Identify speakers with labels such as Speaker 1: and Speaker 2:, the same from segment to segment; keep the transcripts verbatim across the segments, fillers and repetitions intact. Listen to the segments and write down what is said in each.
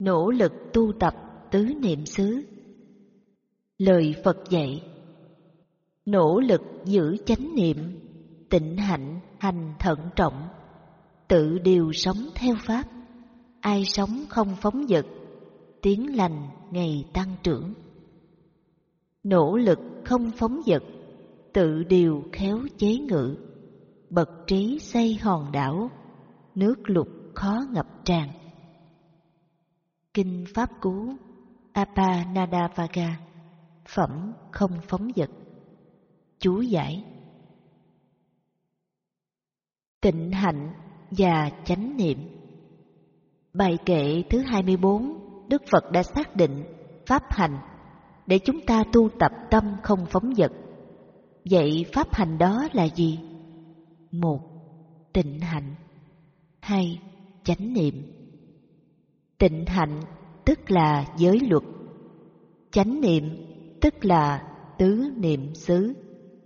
Speaker 1: Nỗ lực tu tập tứ niệm xứ. Lời Phật dạy: nỗ lực giữ chánh niệm, tịnh hạnh hành thận trọng, tự điều sống theo pháp. Ai sống không phóng dật, tiếng lành ngày tăng trưởng. Nỗ lực không phóng dật, tự điều khéo chế ngự, bậc trí xây hòn đảo, nước lụt khó ngập tràn. Kinh Pháp Cú Apanadavaga, phẩm không phóng dật. Chú giải: tịnh hạnh và chánh niệm. Bài kệ thứ hai mươi bốn, Đức Phật đã xác định pháp hành để chúng ta tu tập tâm không phóng dật. Vậy pháp hành đó là gì? Một, tịnh hạnh. Hai, chánh niệm. Tịnh hạnh tức là giới luật, chánh niệm tức là tứ niệm xứ.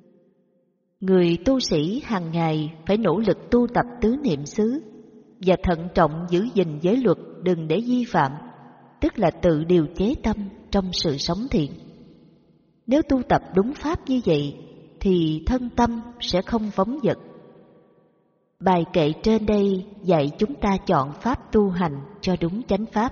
Speaker 1: Người tu sĩ hàng ngày phải nỗ lực tu tập tứ niệm xứ và thận trọng giữ gìn giới luật đừng để vi phạm, tức là tự điều chế tâm trong sự sống thiện. Nếu tu tập đúng pháp như vậy thì thân tâm sẽ không phóng dật. Bài kệ trên đây dạy chúng ta chọn pháp tu hành cho đúng chánh pháp.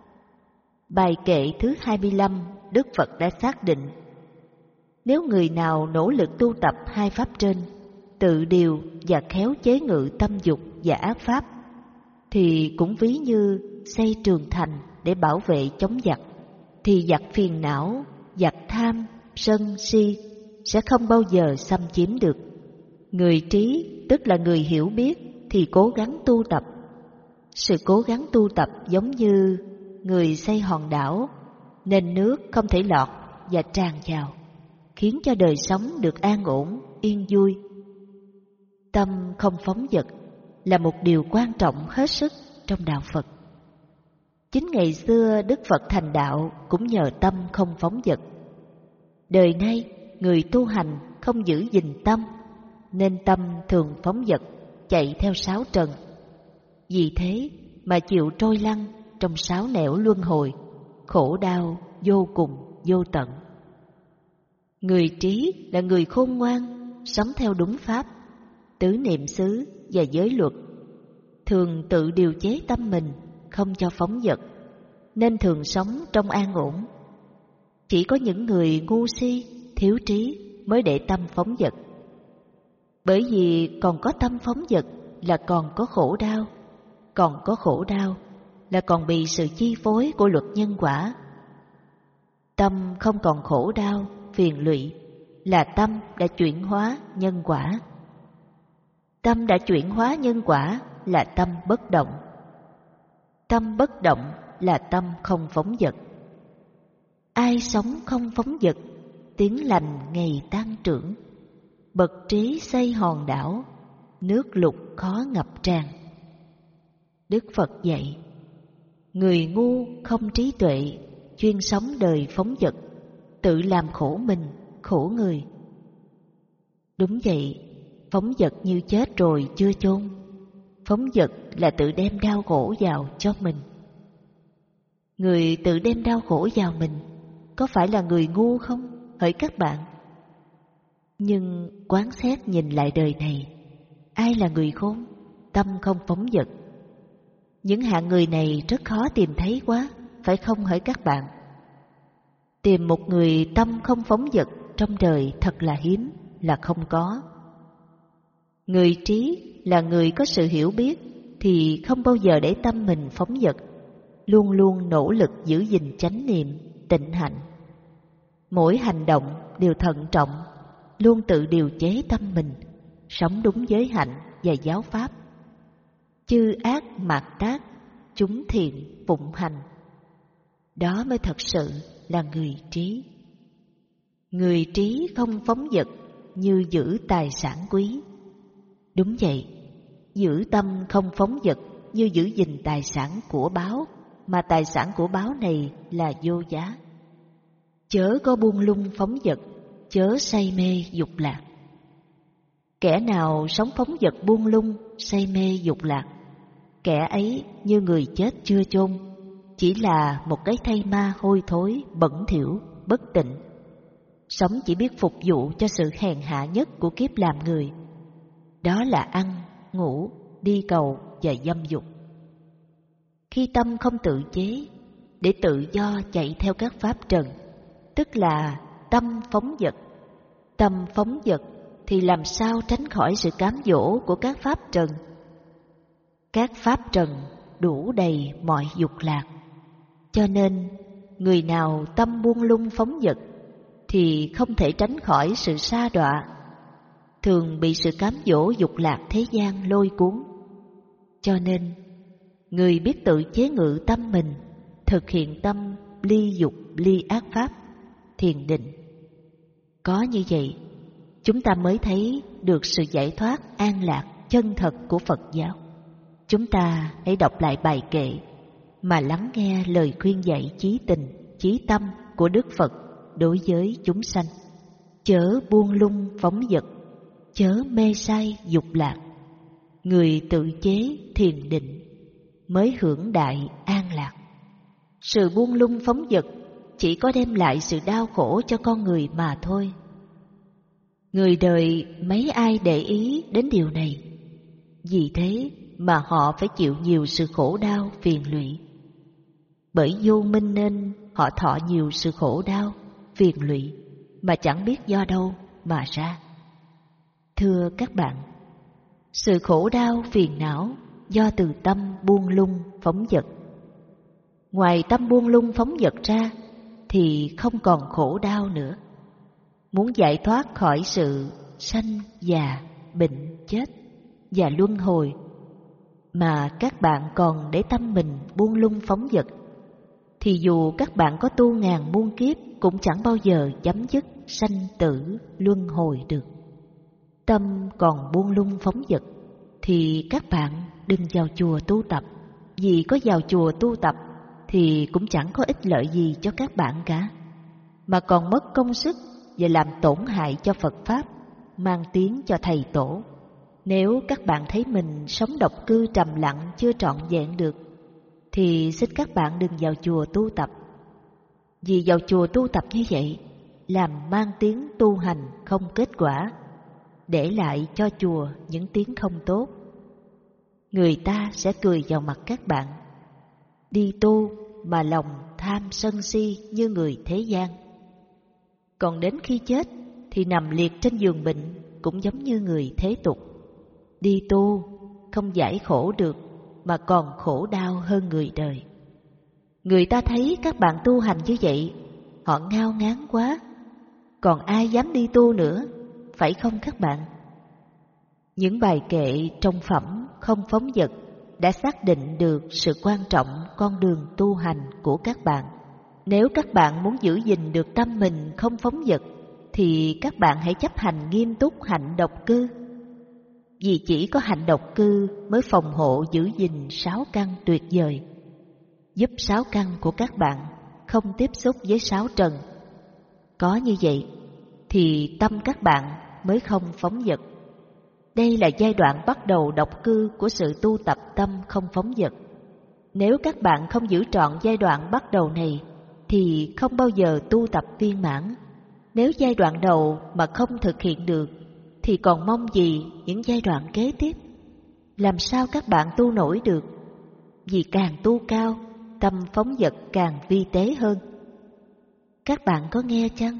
Speaker 1: Bài kệ thứ hai mươi lăm, Đức Phật đã xác định nếu người nào nỗ lực tu tập hai pháp trên, tự điều và khéo chế ngự tâm dục và ác pháp, thì cũng ví như xây tường thành để bảo vệ chống giặc, thì giặc phiền não, giặc tham, sân si sẽ không bao giờ xâm chiếm được. Người trí tức là người hiểu biết thì cố gắng tu tập. Sự cố gắng tu tập giống như người xây hòn đảo, nên nước không thể lọt và tràn vào, khiến cho đời sống được an ổn, yên vui. Tâm không phóng dật là một điều quan trọng hết sức trong đạo Phật. Chính ngày xưa Đức Phật thành đạo cũng nhờ tâm không phóng dật. Đời nay người tu hành không giữ gìn tâm, nên tâm thường phóng dật, chạy theo sáu trần. Vì thế mà chịu trôi lăn trong sáu nẻo luân hồi, khổ đau vô cùng vô tận. Người trí là người khôn ngoan, sống theo đúng pháp, tứ niệm xứ và giới luật, thường tự điều chế tâm mình không cho phóng dật, nên thường sống trong an ổn. Chỉ có những người ngu si, thiếu trí mới để tâm phóng dật. Bởi vì còn có tâm phóng dật là còn có khổ đau, còn có khổ đau là còn bị sự chi phối của luật nhân quả. Tâm không còn khổ đau, phiền lụy là tâm đã chuyển hóa nhân quả. Tâm đã chuyển hóa nhân quả là tâm bất động. Tâm bất động là tâm không phóng dật. Ai sống không phóng dật, tiếng lành ngày tăng trưởng, bậc trí xây hòn đảo, nước lụt khó ngập tràn. Đức Phật dạy, người ngu không trí tuệ, chuyên sống đời phóng dật, tự làm khổ mình, khổ người. Đúng vậy, phóng dật như chết rồi chưa chôn. Phóng dật là tự đem đau khổ vào cho mình. Người tự đem đau khổ vào mình có phải là người ngu không, hỡi các bạn? Nhưng quán xét nhìn lại đời này, ai là người khôn, tâm không phóng dật? Những hạng người này rất khó tìm thấy quá, phải không hỡi các bạn? Tìm một người tâm không phóng dật trong đời thật là hiếm, là không có. Người trí là người có sự hiểu biết thì không bao giờ để tâm mình phóng dật, luôn luôn nỗ lực giữ gìn chánh niệm, tịnh hạnh. Mỗi hành động đều thận trọng, luôn tự điều chế tâm mình, sống đúng giới hạnh và giáo pháp. Chư ác mạt tác, chúng thiện phụng hành. Đó mới thật sự là người trí. Người trí không phóng dật như giữ tài sản quý. Đúng vậy, giữ tâm không phóng dật như giữ gìn tài sản của báu, mà tài sản của báu này là vô giá. Chớ có buông lung phóng dật, chớ say mê dục lạc. Kẻ nào sống phóng dật buông lung, say mê dục lạc, kẻ ấy như người chết chưa chôn, chỉ là một cái thây ma hôi thối, bẩn thỉu, bất tịnh. Sống chỉ biết phục vụ cho sự hèn hạ nhất của kiếp làm người. Đó là ăn, ngủ, đi cầu và dâm dục. Khi tâm không tự chế, để tự do chạy theo các pháp trần, tức là tâm phóng dật. Tâm phóng dật thì làm sao tránh khỏi sự cám dỗ của các pháp trần? Các pháp trần đủ đầy mọi dục lạc. Cho nên, người nào tâm buông lung phóng dật thì không thể tránh khỏi sự sa đọa, thường bị sự cám dỗ dục lạc thế gian lôi cuốn. Cho nên, người biết tự chế ngự tâm mình, thực hiện tâm ly dục ly ác pháp, thiền định. Có như vậy, chúng ta mới thấy được sự giải thoát an lạc chân thật của Phật giáo. Chúng ta hãy đọc lại bài kệ mà lắng nghe lời khuyên dạy chí tình, chí tâm của Đức Phật đối với chúng sanh. Chớ buông lung phóng dật, chớ mê say dục lạc. Người tự chế thiền định mới hưởng đại an lạc. Sự buông lung phóng dật chỉ có đem lại sự đau khổ cho con người mà thôi. Người đời mấy ai để ý đến điều này. Vì thế mà họ phải chịu nhiều sự khổ đau phiền lụy. Bởi vô minh nên họ thọ nhiều sự khổ đau phiền lụy mà chẳng biết do đâu mà ra. Thưa các bạn, sự khổ đau phiền não do từ tâm buông lung phóng dật. Ngoài tâm buông lung phóng dật ra thì không còn khổ đau nữa. Muốn giải thoát khỏi sự sanh già, bệnh, chết và luân hồi mà các bạn còn để tâm mình buông lung phóng dật, thì dù các bạn có tu ngàn muôn kiếp cũng chẳng bao giờ chấm dứt sanh tử luân hồi được. Tâm còn buông lung phóng dật thì các bạn đừng vào chùa tu tập, vì có vào chùa tu tập thì cũng chẳng có ích lợi gì cho các bạn cả, mà còn mất công sức và làm tổn hại cho Phật Pháp, mang tiếng cho thầy tổ. Nếu các bạn thấy mình sống độc cư trầm lặng chưa trọn vẹn được, thì xin các bạn đừng vào chùa tu tập. Vì vào chùa tu tập như vậy, làm mang tiếng tu hành không kết quả, để lại cho chùa những tiếng không tốt. Người ta sẽ cười vào mặt các bạn. Đi tu mà lòng tham sân si như người thế gian. Còn đến khi chết thì nằm liệt trên giường bệnh cũng giống như người thế tục. Đi tu không giải khổ được mà còn khổ đau hơn người đời. Người ta thấy các bạn tu hành như vậy, họ ngao ngán quá. Còn ai dám đi tu nữa, phải không các bạn? Những bài kệ trong phẩm không phóng dật đã xác định được sự quan trọng con đường tu hành của các bạn. Nếu các bạn muốn giữ gìn được tâm mình không phóng dật, thì các bạn hãy chấp hành nghiêm túc hạnh độc cư. Vì chỉ có hạnh độc cư mới phòng hộ giữ gìn sáu căn tuyệt vời, giúp sáu căn của các bạn không tiếp xúc với sáu trần. Có như vậy thì tâm các bạn mới không phóng dật. Đây là giai đoạn bắt đầu độc cư của sự tu tập tâm không phóng dật. Nếu các bạn không giữ trọn giai đoạn bắt đầu này thì không bao giờ tu tập viên mãn. Nếu giai đoạn đầu mà không thực hiện được thì còn mong gì những giai đoạn kế tiếp? Làm sao các bạn tu nổi được? Vì càng tu cao, tâm phóng dật càng vi tế hơn. Các bạn có nghe chăng?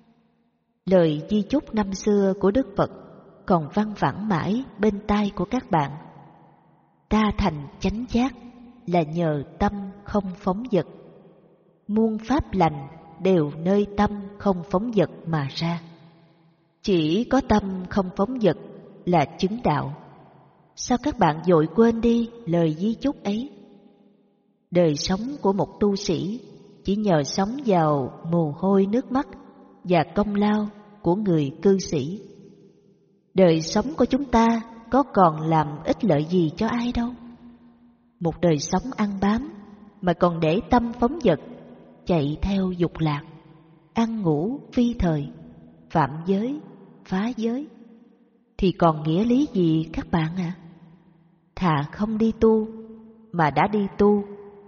Speaker 1: Lời di chúc năm xưa của Đức Phật còn văng vẳng mãi bên tai của các bạn. Ta thành chánh giác là nhờ tâm không phóng dật. Muôn pháp lành đều nơi tâm không phóng dật mà ra. Chỉ có tâm không phóng dật là chứng đạo. Sao các bạn vội quên đi lời di chúc ấy? Đời sống của một tu sĩ chỉ nhờ sống vào mồ hôi nước mắt và công lao của người cư sĩ. Đời sống của chúng ta có còn làm ích lợi gì cho ai đâu. Một đời sống ăn bám mà còn để tâm phóng dật, chạy theo dục lạc, ăn ngủ phi thời, phạm giới, phá giới, thì còn nghĩa lý gì các bạn ạ? À? Thà không đi tu, mà đã đi tu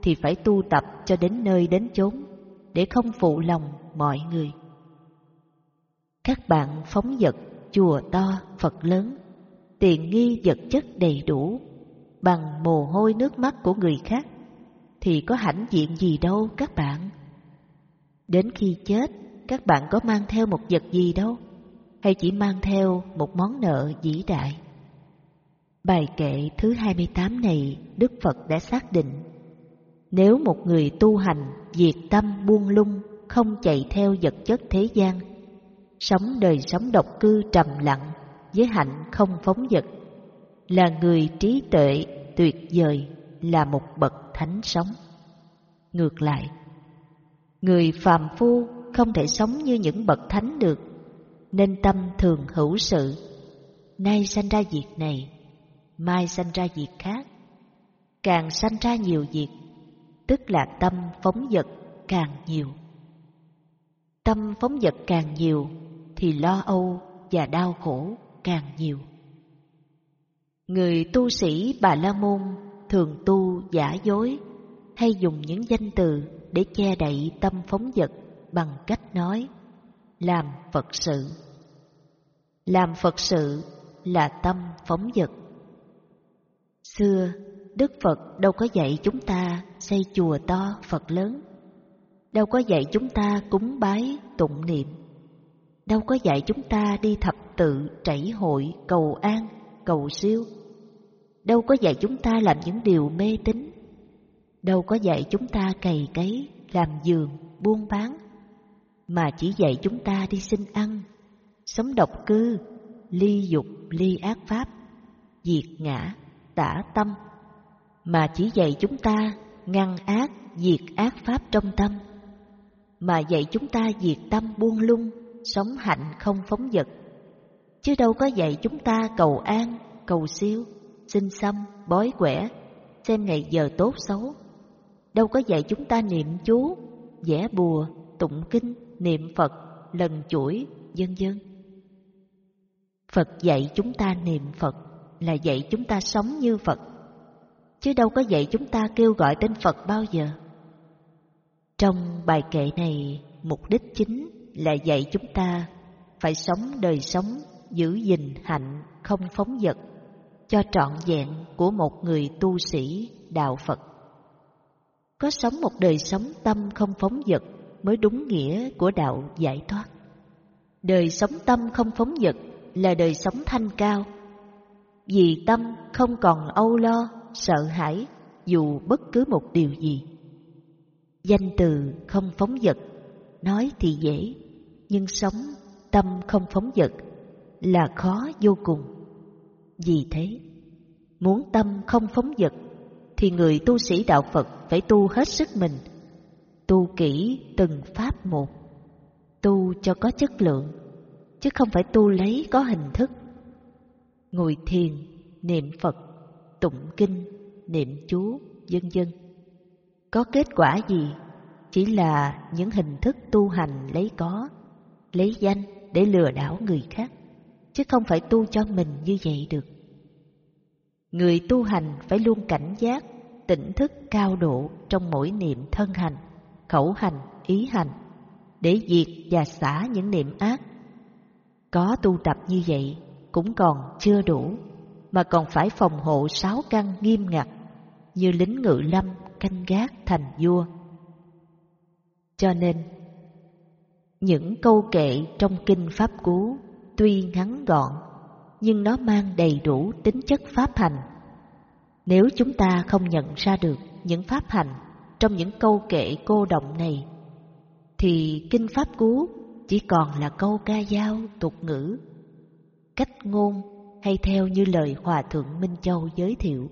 Speaker 1: thì phải tu tập cho đến nơi đến chốn, để không phụ lòng mọi người. Các bạn phóng dật, chùa to, Phật lớn, tiện nghi vật chất đầy đủ, bằng mồ hôi nước mắt của người khác, thì có hãnh diện gì đâu các bạn. Đến khi chết, các bạn có mang theo một vật gì đâu, hay chỉ mang theo một món nợ vĩ đại. Bài kệ thứ hai mươi tám này, Đức Phật đã xác định, nếu một người tu hành diệt tâm buông lung, không chạy theo vật chất thế gian, sống đời sống độc cư trầm lặng với hạnh không phóng dật, là người trí tuệ tuyệt vời, là một bậc thánh sống. Ngược lại, người phàm phu không thể sống như những bậc thánh được, nên tâm thường hữu sự, nay sanh ra việc này, mai sanh ra việc khác, càng sanh ra nhiều việc, tức là tâm phóng dật càng nhiều. Tâm phóng dật càng nhiều thì lo âu và đau khổ càng nhiều. Người tu sĩ Bà La Môn thường tu giả dối, hay dùng những danh từ để che đậy tâm phóng dật bằng cách nói làm Phật sự. Làm Phật sự là tâm phóng dật. Xưa, Đức Phật đâu có dạy chúng ta xây chùa to, Phật lớn, đâu có dạy chúng ta cúng bái, tụng niệm, đâu có dạy chúng ta đi thập tự, trảy hội, cầu an, cầu siêu, đâu có dạy chúng ta làm những điều mê tín, đâu có dạy chúng ta cày cấy, làm vườn, buôn bán, mà chỉ dạy chúng ta đi xin ăn, sống độc cư, ly dục, ly ác pháp, diệt ngã, tả tâm, mà chỉ dạy chúng ta ngăn ác, diệt ác pháp trong tâm, mà dạy chúng ta diệt tâm buông lung, sống hạnh không phóng dật, chứ đâu có dạy chúng ta cầu an, cầu siêu, xin xăm, bói quẻ, xem ngày giờ tốt xấu, đâu có dạy chúng ta niệm chú, vẽ bùa, tụng kinh, niệm Phật, lần chuỗi, vân vân. Phật dạy chúng ta niệm Phật là dạy chúng ta sống như Phật, chứ đâu có dạy chúng ta kêu gọi tên Phật bao giờ. Trong bài kệ này, mục đích chính là dạy chúng ta phải sống đời sống giữ gìn hạnh không phóng dật cho trọn vẹn của một người tu sĩ đạo Phật. Có sống một đời sống tâm không phóng dật mới đúng nghĩa của đạo giải thoát. Đời sống tâm không phóng dật là đời sống thanh cao, vì tâm không còn âu lo, sợ hãi dù bất cứ một điều gì. Danh từ không phóng dật nói thì dễ, nhưng sống tâm không phóng dật là khó vô cùng. Vì thế, muốn tâm không phóng dật thì người tu sĩ đạo Phật phải tu hết sức mình, tu kỹ từng pháp một, tu cho có chất lượng, chứ không phải tu lấy có hình thức. Ngồi thiền, niệm Phật, tụng kinh, niệm chú, vân vân, có kết quả gì? Chỉ là những hình thức tu hành lấy có, lấy danh để lừa đảo người khác, chứ không phải tu cho mình như vậy được. Người tu hành phải luôn cảnh giác, tỉnh thức cao độ trong mỗi niệm thân hành, khẩu hành, ý hành, để diệt và xả những niệm ác. Có tu tập như vậy cũng còn chưa đủ, mà còn phải phòng hộ sáu căn nghiêm ngặt, như lính ngự lâm canh gác thành vua. Cho nên, những câu kệ trong kinh Pháp Cú tuy ngắn gọn, nhưng nó mang đầy đủ tính chất pháp hành. Nếu chúng ta không nhận ra được những pháp hành trong những câu kệ cô động này, thì kinh Pháp Cú chỉ còn là câu ca dao tục ngữ, cách ngôn hay theo như lời Hòa Thượng Minh Châu giới thiệu.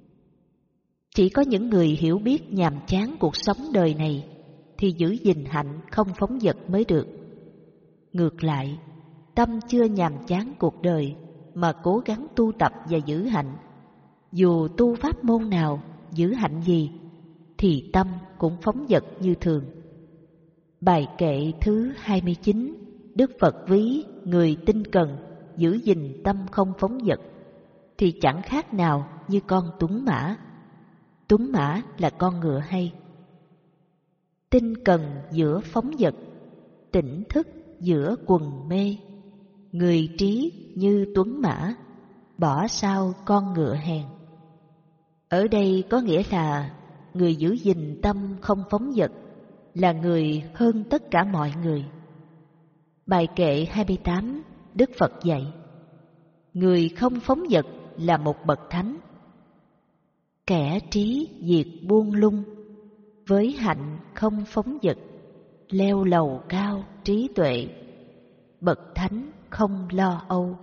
Speaker 1: Chỉ có những người hiểu biết nhàm chán cuộc sống đời này thì giữ gìn hạnh không phóng dật mới được. Ngược lại, tâm chưa nhàm chán cuộc đời mà cố gắng tu tập và giữ hạnh, dù tu pháp môn nào, giữ hạnh gì, thì tâm cũng phóng dật như thường. Bài kệ thứ hai mươi chín, Đức Phật ví người tinh cần giữ gìn tâm không phóng dật thì chẳng khác nào như con tuấn mã. tuấn mã là con ngựa hay. Tinh cần giữa phóng dật, tỉnh thức giữa quần mê. Người trí như tuấn mã, bỏ sao con ngựa hèn. Ở đây có nghĩa là người giữ gìn tâm không phóng dật là người hơn tất cả mọi người. Bài kệ hai mươi tám, Đức Phật dạy, người không phóng dật là một bậc thánh. Kẻ trí diệt buông lung, với hạnh không phóng dật, leo lầu cao trí tuệ, bậc thánh không lo âu.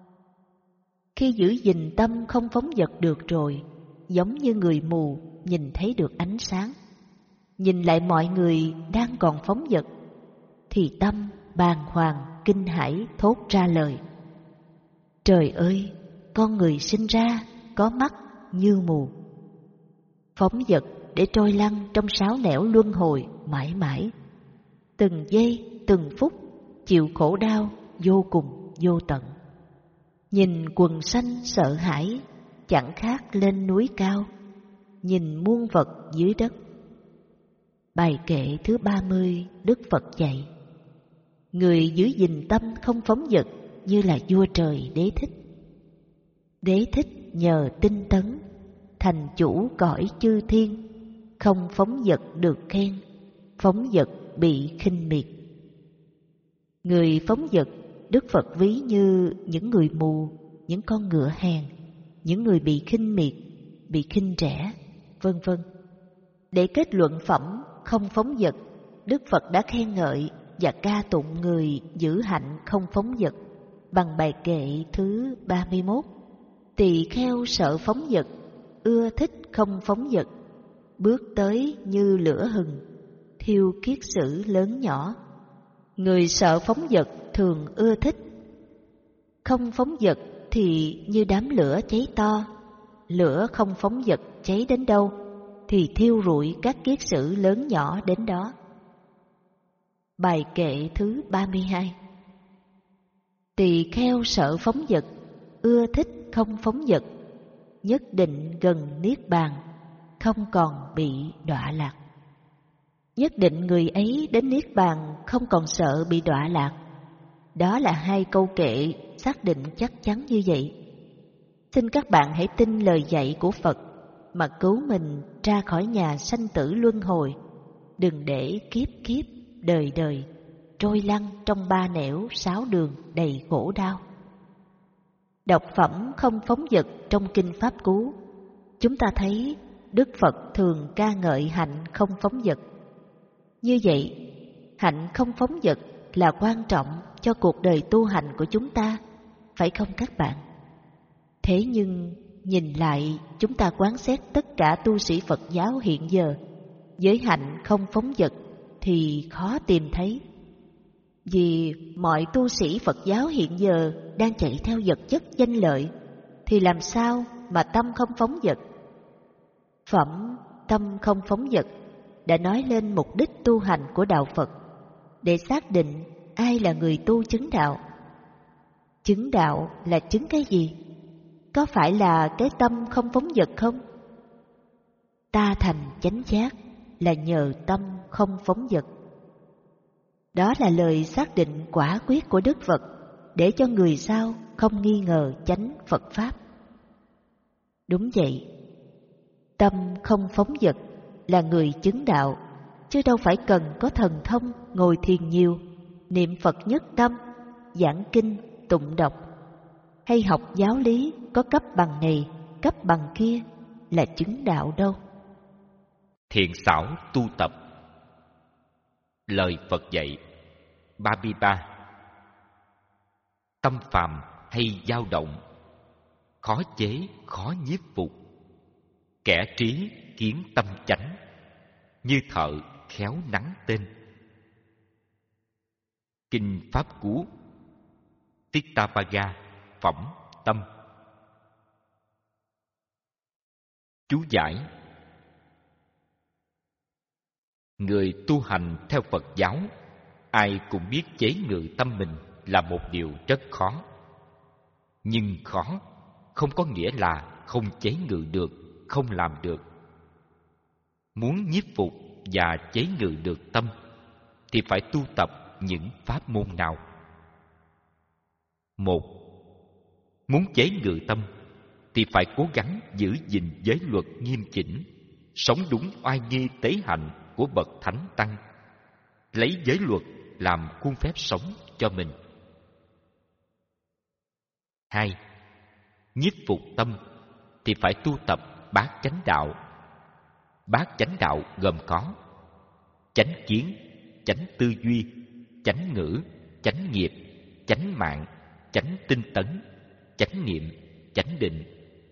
Speaker 1: Khi giữ gìn tâm không phóng dật được rồi, giống như người mù nhìn thấy được ánh sáng, nhìn lại mọi người đang còn phóng dật, thì tâm bàng hoàng kinh hãi thốt ra lời: trời ơi, con người sinh ra có mắt như mù. Phóng dật để trôi lăn trong sáo nẻo luân hồi mãi mãi, từng giây từng phút chịu khổ đau vô cùng vô tận. Nhìn quần sanh sợ hãi, chẳng khác lên núi cao, nhìn muôn vật dưới đất. Bài kệ thứ ba mươi, Đức Phật dạy, người giữ gìn tâm không phóng dật như là vua trời Đế Thích. Đế Thích nhờ tinh tấn, thành chủ cõi chư thiên, không phóng dật được khen, phóng dật bị khinh miệt. Người phóng dật, Đức Phật ví như những người mù, những con ngựa hèn, những người bị khinh miệt, bị khinh rẻ, vân vân. Để kết luận phẩm không phóng dật, Đức Phật đã khen ngợi và ca tụng người giữ hạnh không phóng dật bằng bài kệ thứ ba mươi mốt. Tỳ kheo sợ phóng dật, ưa thích không phóng dật, bước tới như lửa hừng, thiêu kiết sử lớn nhỏ. Người sợ phóng dật thường ưa thích. Không phóng dật thì như đám lửa cháy to, lửa không phóng dật cháy đến đâu thì thiêu rụi các kiết sử lớn nhỏ đến đó. Bài kệ thứ ba mươi hai. Tỳ kheo sợ phóng dật, ưa thích không phóng dật, nhất định gần niết bàn, không còn bị đọa lạc. Nhất định người ấy đến niết bàn không còn sợ bị đọa lạc. Đó là hai câu kệ xác định chắc chắn như vậy. Xin các bạn hãy tin lời dạy của Phật mà cứu mình ra khỏi nhà sanh tử luân hồi, đừng để kiếp kiếp đời đời trôi lăn trong ba nẻo sáu đường đầy khổ đau. Đọc phẩm không phóng dật trong kinh Pháp Cú, chúng ta thấy Đức Phật thường ca ngợi hạnh không phóng dật. Như vậy, hạnh không phóng dật là quan trọng cho cuộc đời tu hành của chúng ta, phải không các bạn? Thế nhưng nhìn lại, chúng ta quán xét tất cả tu sĩ Phật giáo hiện giờ với hạnh không phóng dật thì khó tìm thấy. Vì mọi tu sĩ Phật giáo hiện giờ đang chạy theo vật chất danh lợi, thì làm sao mà tâm không phóng dật? Phẩm tâm không phóng dật đã nói lên mục đích tu hành của đạo Phật, để xác định ai là người tu chứng đạo. Chứng đạo là chứng cái gì? Có phải là cái tâm không phóng dật không? Ta thành chánh giác là nhờ tâm không phóng dật. Đó là lời xác định quả quyết của Đức Phật, để cho người sau không nghi ngờ chánh Phật Pháp. Đúng vậy, tâm không phóng dật là người chứng đạo, chứ đâu phải cần có thần thông ngồi thiền nhiều, niệm Phật nhất tâm, giảng kinh, tụng đọc, hay học giáo lý có cấp bằng này, cấp bằng kia là chứng đạo đâu.
Speaker 2: Thiện xảo tu tập. Lời Phật dạy ba mươi ba. Tâm phàm hay dao động, khó chế khó nhiếp phục. Kẻ trí kiến tâm chánh, như thợ khéo nắng tên. Kinh Pháp Cú, Tittapaga, phẩm tâm. Chú giải: người tu hành theo Phật giáo, ai cũng biết chế ngự tâm mình là một điều rất khó. Nhưng khó không có nghĩa là không chế ngự được, không làm được. Muốn nhiếp phục và chế ngự được tâm thì phải tu tập những pháp môn nào? Một, muốn chế ngự tâm thì phải cố gắng giữ gìn giới luật nghiêm chỉnh, sống đúng oai nghi tế hạnh của bậc thánh tăng, lấy giới luật làm khuôn phép sống cho mình. Hai, nhiếp phục tâm thì phải tu tập bát chánh đạo. Bát chánh đạo gồm có chánh kiến, chánh tư duy, chánh ngữ, chánh nghiệp, chánh mạng, chánh tinh tấn, chánh niệm, chánh định.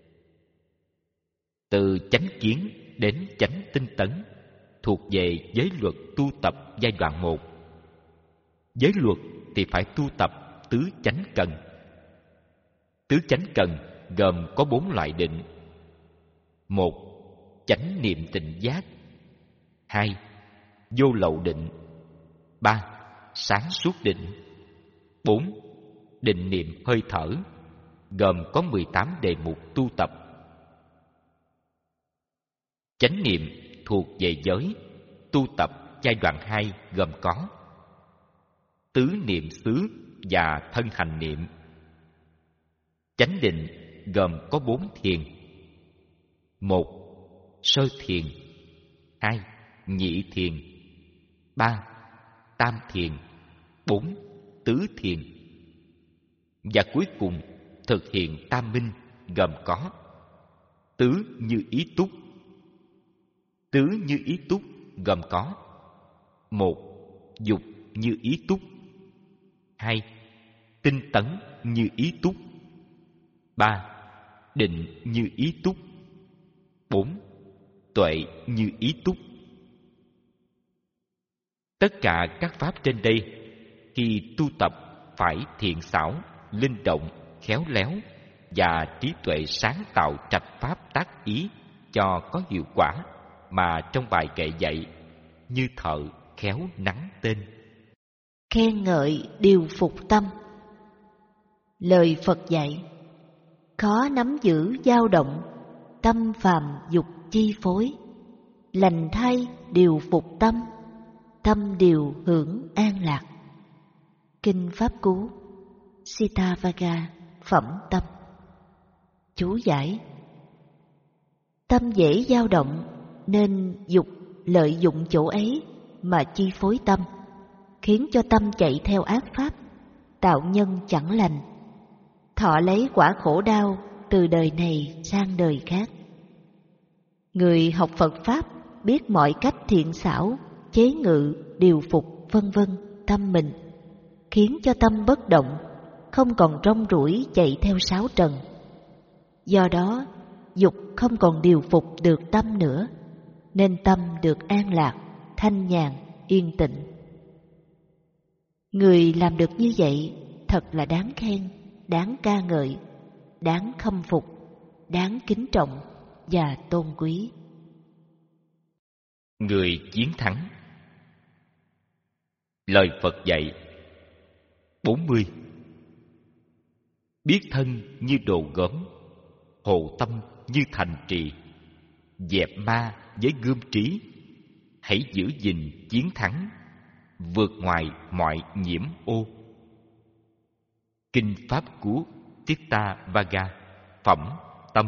Speaker 2: Từ chánh kiến đến chánh tinh tấn thuộc về giới luật tu tập giai đoạn một. Giới luật thì phải tu tập tứ chánh cần. Tứ chánh cần gồm có bốn loại định. Một, chánh niệm tỉnh giác. Hai, vô lậu định. Ba, sáng suốt định. Bốn, định niệm hơi thở, gồm có mười tám đề mục tu tập. Chánh niệm thuộc về giới tu tập giai đoạn hai gồm có tứ niệm xứ và thân hành niệm. Chánh định gồm có bốn thiền. Một, sơ thiền. Hai, nhị thiền. Ba, tam thiền. Bốn, tứ thiền. Và cuối cùng thực hiện tam minh gồm có tứ như ý túc. Tứ như ý túc gồm có một, dục như ý túc. Hai, tinh tấn như ý túc. Ba, định như ý túc. Bốn, tuệ như ý túc. Tất cả các pháp trên đây khi tu tập phải thiện xảo, linh động, khéo léo và trí tuệ sáng tạo trạch pháp tác ý cho có hiệu quả mà trong bài kệ dạy như thợ khéo nắn tên.
Speaker 1: Khen ngợi điều phục tâm. Lời Phật dạy: khó nắm giữ dao động, tâm phàm dục chi phối. Lành thay điều phục tâm, tâm điều hưởng an lạc. Kinh Pháp Cú Sitavagga Phẩm Tâm. Chú giải: tâm dễ dao động nên dục lợi dụng chỗ ấy mà chi phối tâm, khiến cho tâm chạy theo ác pháp, tạo nhân chẳng lành, thọ lấy quả khổ đau từ đời này sang đời khác. Người học Phật Pháp biết mọi cách thiện xảo, chế ngự, điều phục vân vân tâm mình, khiến cho tâm bất động, không còn rong ruổi chạy theo sáu trần. Do đó, dục không còn điều phục được tâm nữa, nên tâm được an lạc, thanh nhàn, yên tịnh. Người làm được như vậy thật là đáng khen, đáng ca ngợi, đáng khâm phục, đáng kính trọng và tôn quý.
Speaker 2: Người chiến thắng. Lời Phật dạy bốn mươi. Biết thân như đồ gốm, hộ tâm như thành trì, dẹp ma với gươm trí, hãy giữ gìn chiến thắng, vượt ngoài mọi nhiễm ô. Kinh Pháp Cú Sitavagga Phẩm Tâm.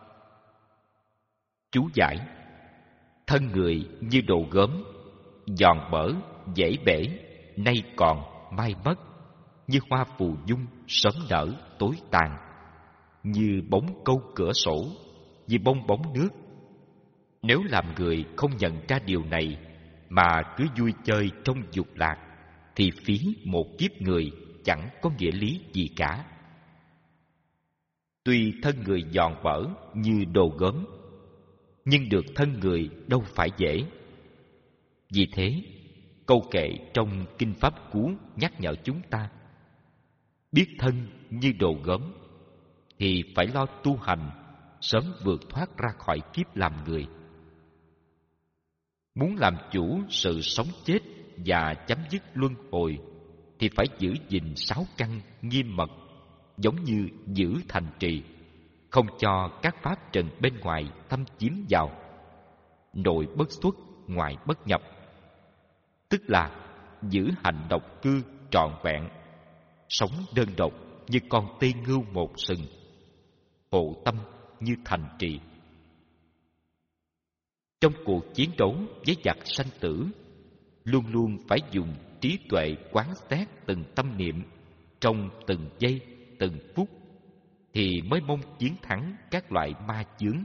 Speaker 2: Chú giải: thân người như đồ gốm, giòn bở, dễ bể, nay còn, mai mất, như hoa phù dung, sớm nở, tối tàn, như bóng câu cửa sổ, như bong bóng nước. Nếu làm người không nhận ra điều này mà cứ vui chơi trong dục lạc, thì phí một kiếp người chẳng có nghĩa lý gì cả. Tuy thân người giòn bở như đồ gốm, nhưng được thân người đâu phải dễ. Vì thế, câu kệ trong Kinh Pháp Cú nhắc nhở chúng ta: biết thân như đồ gốm thì phải lo tu hành, sớm vượt thoát ra khỏi kiếp làm người. Muốn làm chủ sự sống chết và chấm dứt luân hồi thì phải giữ gìn sáu căn nghiêm mật, giống như giữ thành trì, không cho các pháp trần bên ngoài thâm chiếm vào. nội bất xuất, ngoại bất nhập. Tức là giữ hạnh độc cư trọn vẹn, sống đơn độc như con tê ngưu một sừng, hộ tâm như thành trì. Trong cuộc chiến đấu với giặc sanh tử, luôn luôn phải dùng trí tuệ quán xét từng tâm niệm trong từng giây, từng phút, thì mới mong chiến thắng các loại ma chướng.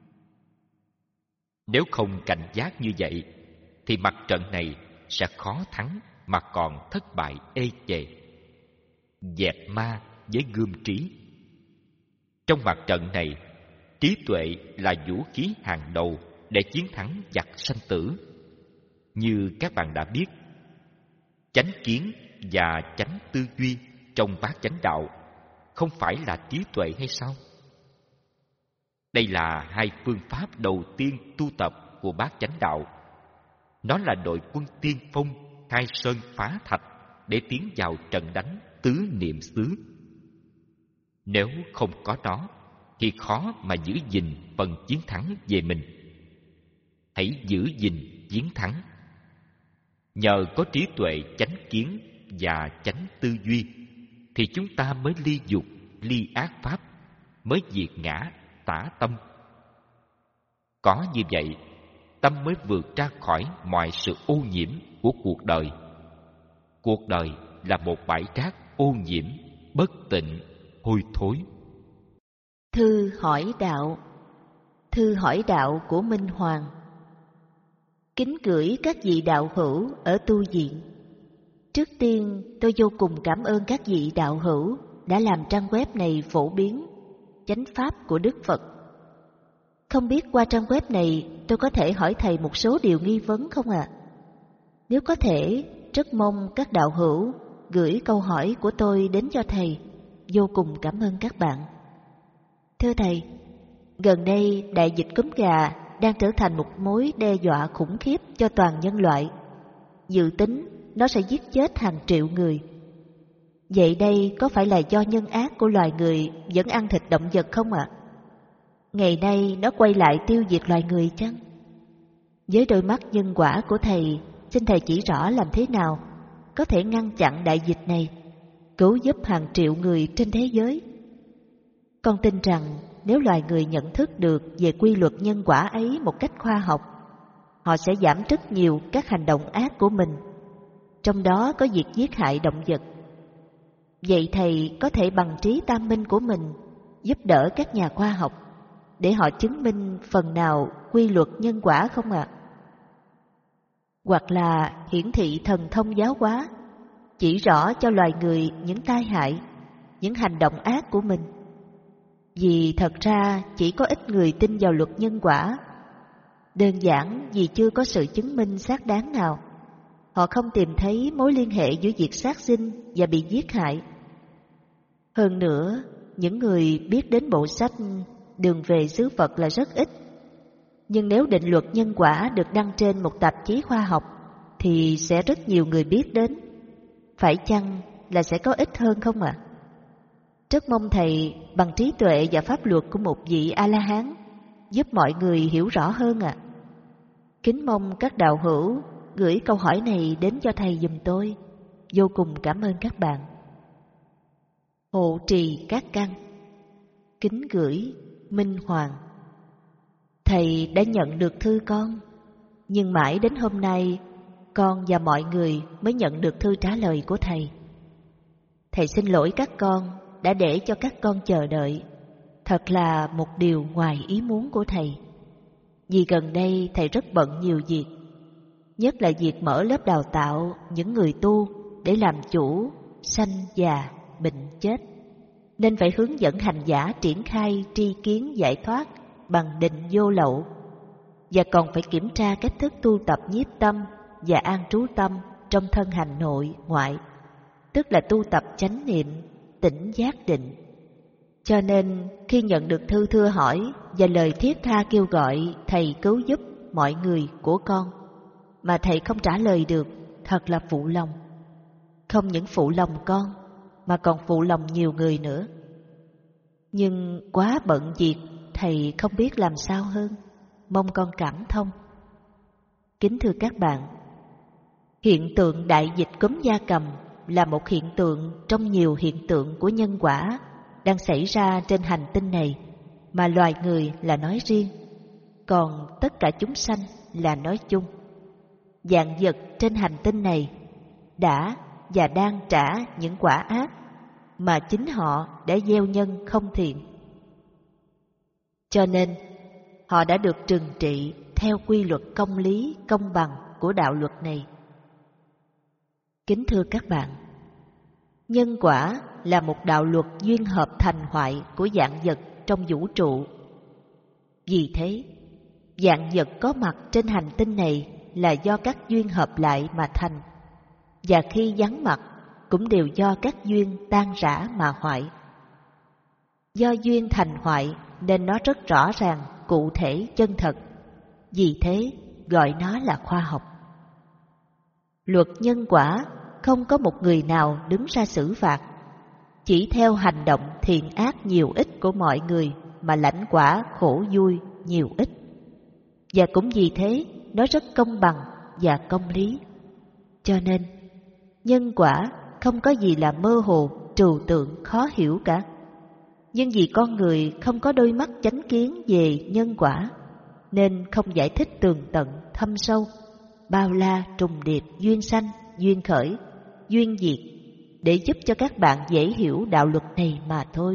Speaker 2: Nếu không cảnh giác như vậy, thì mặt trận này sẽ khó thắng mà còn thất bại ê chề. Dẹp ma với gươm trí. Trong mặt trận này, trí tuệ là vũ khí hàng đầu để chiến thắng giặc sanh tử. Như các bạn đã biết, chánh kiến và chánh tư duy trong bát chánh đạo không phải là trí tuệ hay sao? Đây là hai phương pháp đầu tiên tu tập của bát chánh đạo. Nó là đội quân tiên phong khai sơn phá thạch để tiến vào trận đánh tứ niệm xứ. Nếu không có nó, thì khó mà giữ gìn phần chiến thắng về mình. Hãy giữ gìn chiến thắng. Nhờ có trí tuệ chánh kiến và chánh tư duy, thì chúng ta mới ly dục, ly ác pháp, mới diệt ngã, tả tâm. Có như vậy, tâm mới vượt ra khỏi mọi sự ô nhiễm của cuộc đời. Cuộc đời là một bãi rác ô nhiễm, bất tịnh, hôi thối.
Speaker 1: Thư hỏi đạo. Thư hỏi đạo của Minh Hoàng. Kính gửi các vị đạo hữu ở tu viện. Trước tiên, tôi vô cùng cảm ơn các vị đạo hữu đã làm trang web này phổ biến chánh pháp của Đức Phật. Không biết qua trang web này tôi có thể hỏi thầy một số điều nghi vấn không ạ? À? Nếu có thể, rất mong các đạo hữu gửi câu hỏi của tôi đến cho thầy. Vô cùng cảm ơn các bạn. Thưa thầy, gần đây đại dịch cúm gà đang trở thành một mối đe dọa khủng khiếp cho toàn nhân loại. Dự tính nó sẽ giết chết hàng triệu người. Vậy đây có phải là do nhân ác của loài người vẫn ăn thịt động vật không ạ? À? Ngày nay nó quay lại tiêu diệt loài người chăng? Với đôi mắt nhân quả của thầy, xin thầy chỉ rõ làm thế nào có thể ngăn chặn đại dịch này, cứu giúp hàng triệu người trên thế giới. Con tin rằng nếu loài người nhận thức được về quy luật nhân quả ấy một cách khoa học, họ sẽ giảm rất nhiều các hành động ác của mình, trong đó có việc giết hại động vật. Vậy thầy có thể bằng trí tam minh của mình giúp đỡ các nhà khoa học để họ chứng minh phần nào quy luật nhân quả không ạ? À? Hoặc là hiển thị thần thông giáo hóa, chỉ rõ cho loài người những tai hại, những hành động ác của mình. Vì thật ra chỉ có ít người tin vào luật nhân quả, đơn giản vì chưa có sự chứng minh xác đáng nào. Họ không tìm thấy mối liên hệ giữa việc sát sinh và bị giết hại. Hơn nữa, những người biết đến bộ sách Đường về xứ Phật là rất ít. Nhưng nếu định luật nhân quả được đăng trên một tạp chí khoa học thì sẽ rất nhiều người biết đến. Phải chăng là sẽ có ít hơn không ạ? À? Rất mong thầy bằng trí tuệ và pháp luật của một vị A-la-hán giúp mọi người hiểu rõ hơn ạ. À. Kính mong các đạo hữu gửi câu hỏi này đến cho thầy giùm tôi. Vô cùng cảm ơn các bạn. Hộ trì các căn. Kính gửi Minh Hoàng. Thầy đã nhận được thư con, nhưng mãi đến hôm nay con và mọi người mới nhận được thư trả lời của thầy. Thầy xin lỗi các con đã để cho các con chờ đợi. Thật là một điều ngoài ý muốn của thầy. Vì gần đây thầy rất bận nhiều việc, nhất là việc mở lớp đào tạo những người tu để làm chủ sanh già bệnh chết, nên phải hướng dẫn hành giả triển khai tri kiến giải thoát bằng định vô lậu, và còn phải kiểm tra cách thức tu tập nhiếp tâm và an trú tâm trong thân hành nội ngoại, tức là tu tập chánh niệm, tỉnh giác định. Cho nên khi nhận được thư thưa hỏi và lời thiết tha kêu gọi thầy cứu giúp mọi người của con mà thầy không trả lời được, thật là phụ lòng. Không những phụ lòng con mà còn phụ lòng nhiều người nữa. Nhưng quá bận việc, thầy không biết làm sao hơn. Mong con cảm thông. Kính thưa các bạn, hiện tượng đại dịch cúm gia cầm là một hiện tượng trong nhiều hiện tượng của nhân quả đang xảy ra trên hành tinh này, mà loài người là nói riêng, còn tất cả chúng sanh là nói chung. Vạn vật trên hành tinh này đã và đang trả những quả ác mà chính họ đã gieo nhân không thiện. Cho nên, họ đã được trừng trị theo quy luật công lý, công bằng của đạo luật này. Kính thưa các bạn, nhân quả là một đạo luật duyên hợp thành hoại của vạn vật trong vũ trụ. Vì thế, vạn vật có mặt trên hành tinh này là do các duyên hợp lại mà thành, và khi vắng mặt cũng đều do các duyên tan rã mà hoại. Do duyên thành hoại nên nó rất rõ ràng, cụ thể, chân thật. Vì thế gọi nó là khoa học. Luật nhân quả không có một người nào đứng ra xử phạt, chỉ theo hành động thiện ác nhiều ít của mọi người mà lãnh quả khổ vui nhiều ít. Và cũng vì thế nó rất công bằng và công lý. Cho nên nhân quả không có gì là mơ hồ, trừu tượng, khó hiểu cả. Nhưng vì con người không có đôi mắt chánh kiến về nhân quả, nên không giải thích tường tận, thâm sâu, bao la, trùng điệp, duyên sanh, duyên khởi, duyên diệt, để giúp cho các bạn dễ hiểu đạo luật này mà thôi.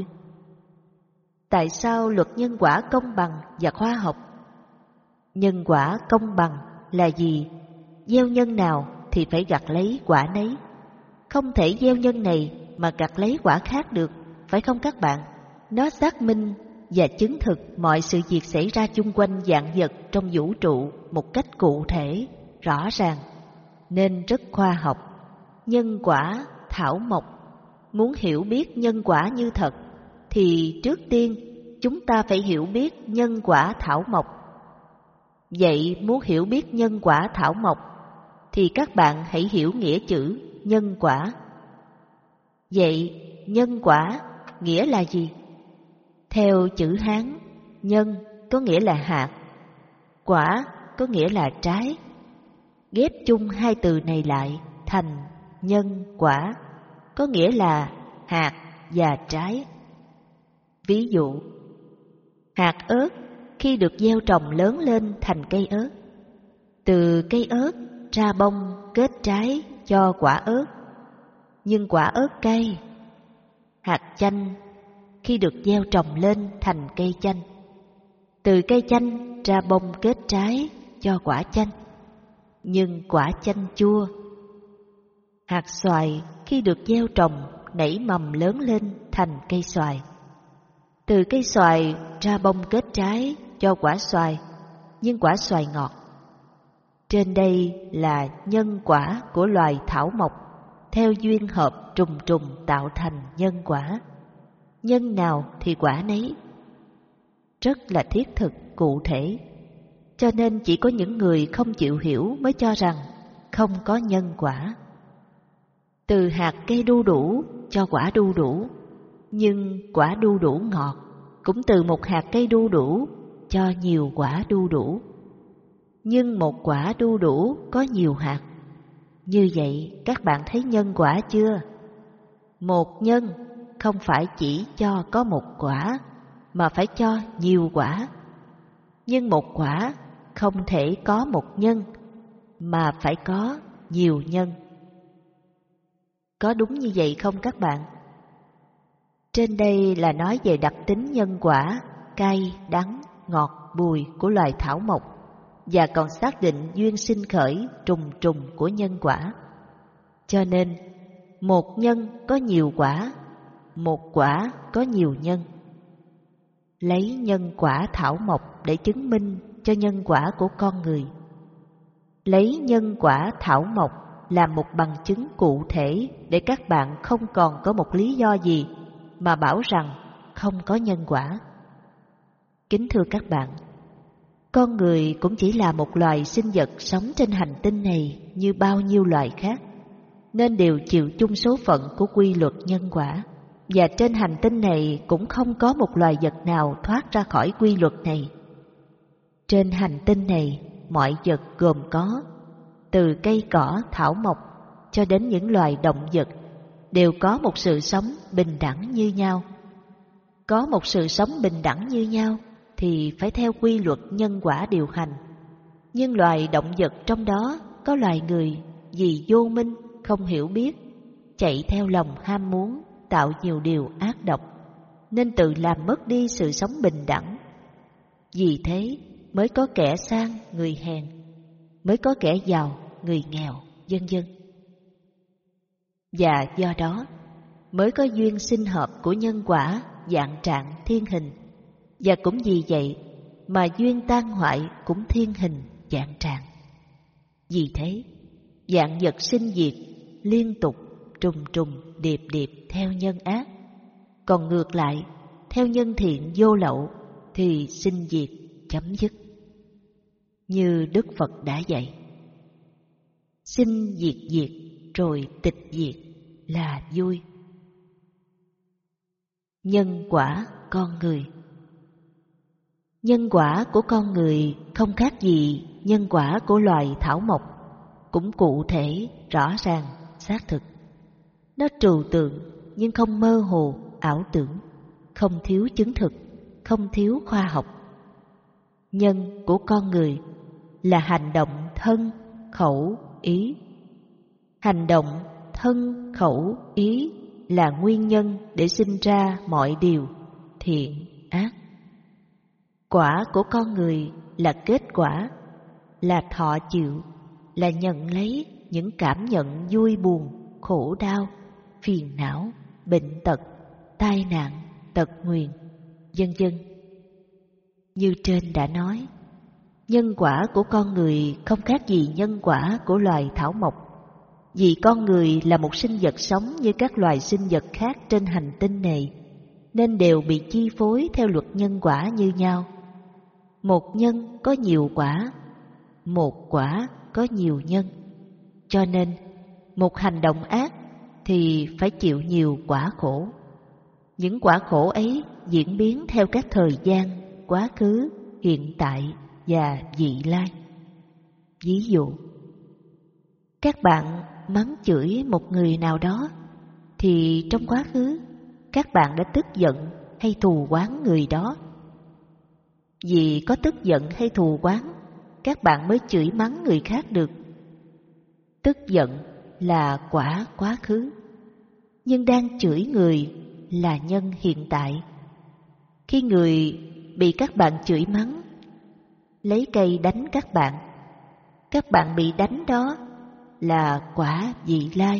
Speaker 1: Tại sao luật nhân quả công bằng và khoa học? Nhân quả công bằng là gì? Gieo nhân nào thì phải gặt lấy quả nấy. Không thể gieo nhân này mà gặt lấy quả khác được, phải không các bạn? Nó xác minh và chứng thực mọi sự việc xảy ra chung quanh vạn vật trong vũ trụ một cách cụ thể, rõ ràng, nên rất khoa học. Nhân quả thảo mộc. Muốn hiểu biết nhân quả như thật thì trước tiên chúng ta phải hiểu biết nhân quả thảo mộc. Vậy muốn hiểu biết nhân quả thảo mộc thì các bạn hãy hiểu nghĩa chữ nhân quả. Vậy nhân quả nghĩa là gì? Theo chữ Hán, nhân có nghĩa là hạt, quả có nghĩa là trái. Ghép chung hai từ này lại thành nhân quả, có nghĩa là hạt và trái. Ví dụ, hạt ớt khi được gieo trồng lớn lên thành cây ớt. Từ cây ớt ra bông kết trái cho quả ớt, nhưng quả ớt cay. Hạt chanh khi được gieo trồng lên thành cây chanh. Từ cây chanh ra bông kết trái cho quả chanh, nhưng quả chanh chua. Hạt xoài khi được gieo trồng nảy mầm lớn lên thành cây xoài. Từ cây xoài ra bông kết trái cho quả xoài, nhưng quả xoài ngọt. Trên đây là nhân quả của loài thảo mộc, theo duyên hợp trùng trùng tạo thành nhân quả. Nhân nào thì quả nấy. Rất là thiết thực, cụ thể. Cho nên chỉ có những người không chịu hiểu mới cho rằng không có nhân quả. Từ hạt cây đu đủ cho quả đu đủ, nhưng quả đu đủ ngọt. Cũng từ một hạt cây đu đủ cho nhiều quả đu đủ, nhưng một quả đu đủ có nhiều hạt. Như vậy các bạn thấy nhân quả chưa? Một nhân không phải chỉ cho có một quả, mà phải cho nhiều quả. Nhưng một quả không thể có một nhân, mà phải có nhiều nhân. Có đúng như vậy không các bạn? Trên đây là nói về đặc tính nhân quả, cay, đắng, ngọt, bùi của loài thảo mộc, và còn xác định duyên sinh khởi trùng trùng của nhân quả. Cho nên, một nhân có nhiều quả, một quả có nhiều nhân. Lấy nhân quả thảo mộc để chứng minh cho nhân quả của con người. Lấy nhân quả thảo mộc làm một bằng chứng cụ thể để các bạn không còn có một lý do gì mà bảo rằng không có nhân quả. Kính thưa các bạn, con người cũng chỉ là một loài sinh vật sống trên hành tinh này như bao nhiêu loài khác, nên đều chịu chung số phận của quy luật nhân quả. Và trên hành tinh này cũng không có một loài vật nào thoát ra khỏi quy luật này. Trên hành tinh này mọi vật gồm có, từ cây cỏ, thảo mộc cho đến những loài động vật, đều có một sự sống bình đẳng như nhau. Có một sự sống bình đẳng như nhau thì phải theo quy luật nhân quả điều hành. Nhưng loài động vật trong đó có loài người vì vô minh, không hiểu biết, chạy theo lòng ham muốn, tạo nhiều điều ác độc, nên tự làm mất đi sự sống bình đẳng. Vì thế mới có kẻ sang, người hèn, mới có kẻ giàu, người nghèo, vân vân. Và do đó mới có duyên sinh hợp của nhân quả, vạn trạng, thiên hình. Và cũng vì vậy mà duyên tan hoại cũng thiên hình, vạn trạng. Vì thế vạn vật sinh diệt liên tục, trùng trùng điệp điệp theo nhân ác. Còn ngược lại, theo nhân thiện vô lậu thì sinh diệt chấm dứt. Như Đức Phật đã dạy, sinh diệt diệt rồi tịch diệt là vui. Nhân quả con người. Nhân quả của con người không khác gì nhân quả của loài thảo mộc, cũng cụ thể, rõ ràng, xác thực. Nó trừu tượng nhưng không mơ hồ, ảo tưởng, không thiếu chứng thực, không thiếu khoa học. Nhân của con người là hành động thân, khẩu, ý. Hành động thân, khẩu, ý là nguyên nhân để sinh ra mọi điều thiện, ác. Quả của con người là kết quả, là thọ chịu, là nhận lấy những cảm nhận vui buồn, khổ đau, phiền não, bệnh tật, tai nạn, tật nguyền, vân vân. Như trên đã nói, nhân quả của con người không khác gì nhân quả của loài thảo mộc. Vì con người là một sinh vật sống như các loài sinh vật khác trên hành tinh này, nên đều bị chi phối theo luật nhân quả như nhau. Một nhân có nhiều quả, một quả có nhiều nhân. Cho nên, một hành động ác thì phải chịu nhiều quả khổ. Những quả khổ ấy diễn biến theo các thời gian, quá khứ, hiện tại và vị lai. Ví dụ, các bạn mắng chửi một người nào đó, thì trong quá khứ các bạn đã tức giận hay thù oán người đó. Vì có tức giận hay thù oán, các bạn mới chửi mắng người khác được. Tức giận là quả quá khứ, nhưng đang chửi người là nhân hiện tại. Khi người bị các bạn chửi mắng, lấy cây đánh các bạn, các bạn bị đánh đó là quả vị lai.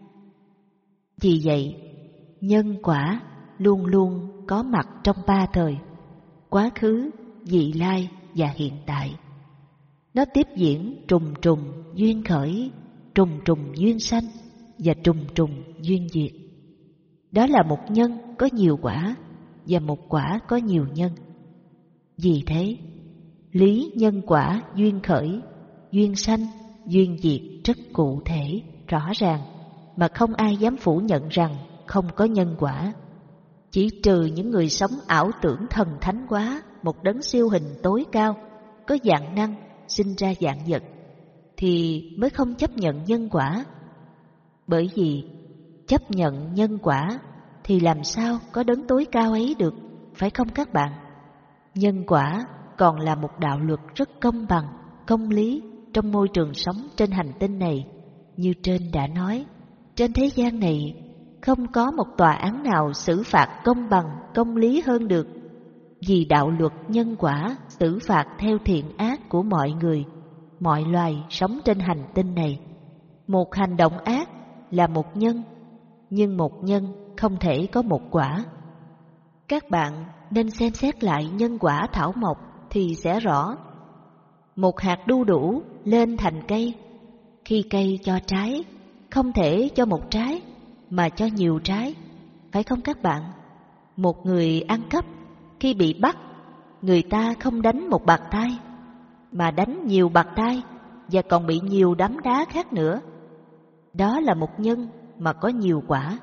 Speaker 1: Vì vậy, nhân quả luôn luôn có mặt trong ba thời: quá khứ, vị lai và hiện tại. Nó tiếp diễn trùng trùng duyên khởi, trùng trùng duyên sanh và trùng trùng duyên diệt. Đó là một nhân có nhiều quả và một quả có nhiều nhân. Vì thế, lý nhân quả duyên khởi, duyên sanh, duyên diệt rất cụ thể, rõ ràng, mà không ai dám phủ nhận rằng không có nhân quả. Chỉ trừ những người sống ảo tưởng thần thánh quá, một đấng siêu hình tối cao, có vạn năng, sinh ra vạn vật, thì mới không chấp nhận nhân quả. Bởi vì chấp nhận nhân quả thì làm sao có đấng tối cao ấy được, phải không các bạn? Nhân quả còn là một đạo luật rất công bằng, công lý trong môi trường sống trên hành tinh này. Như trên đã nói, trên thế gian này không có một tòa án nào xử phạt công bằng, công lý hơn được. Vì đạo luật nhân quả xử phạt theo thiện ác của mọi người, mọi loài sống trên hành tinh này. Một hành động ác là một nhân, nhưng một nhân không thể có một quả. Các bạn nên xem xét lại nhân quả thảo mộc thì sẽ rõ. Một hạt đu đủ lên thành cây, khi cây cho trái, không thể cho một trái mà cho nhiều trái, phải không các bạn? Một người ăn cắp, khi bị bắt, người ta không đánh một bạt tai, mà đánh nhiều bạt tai và còn bị nhiều đấm đá khác nữa. Đó là một nhân mà có nhiều quả.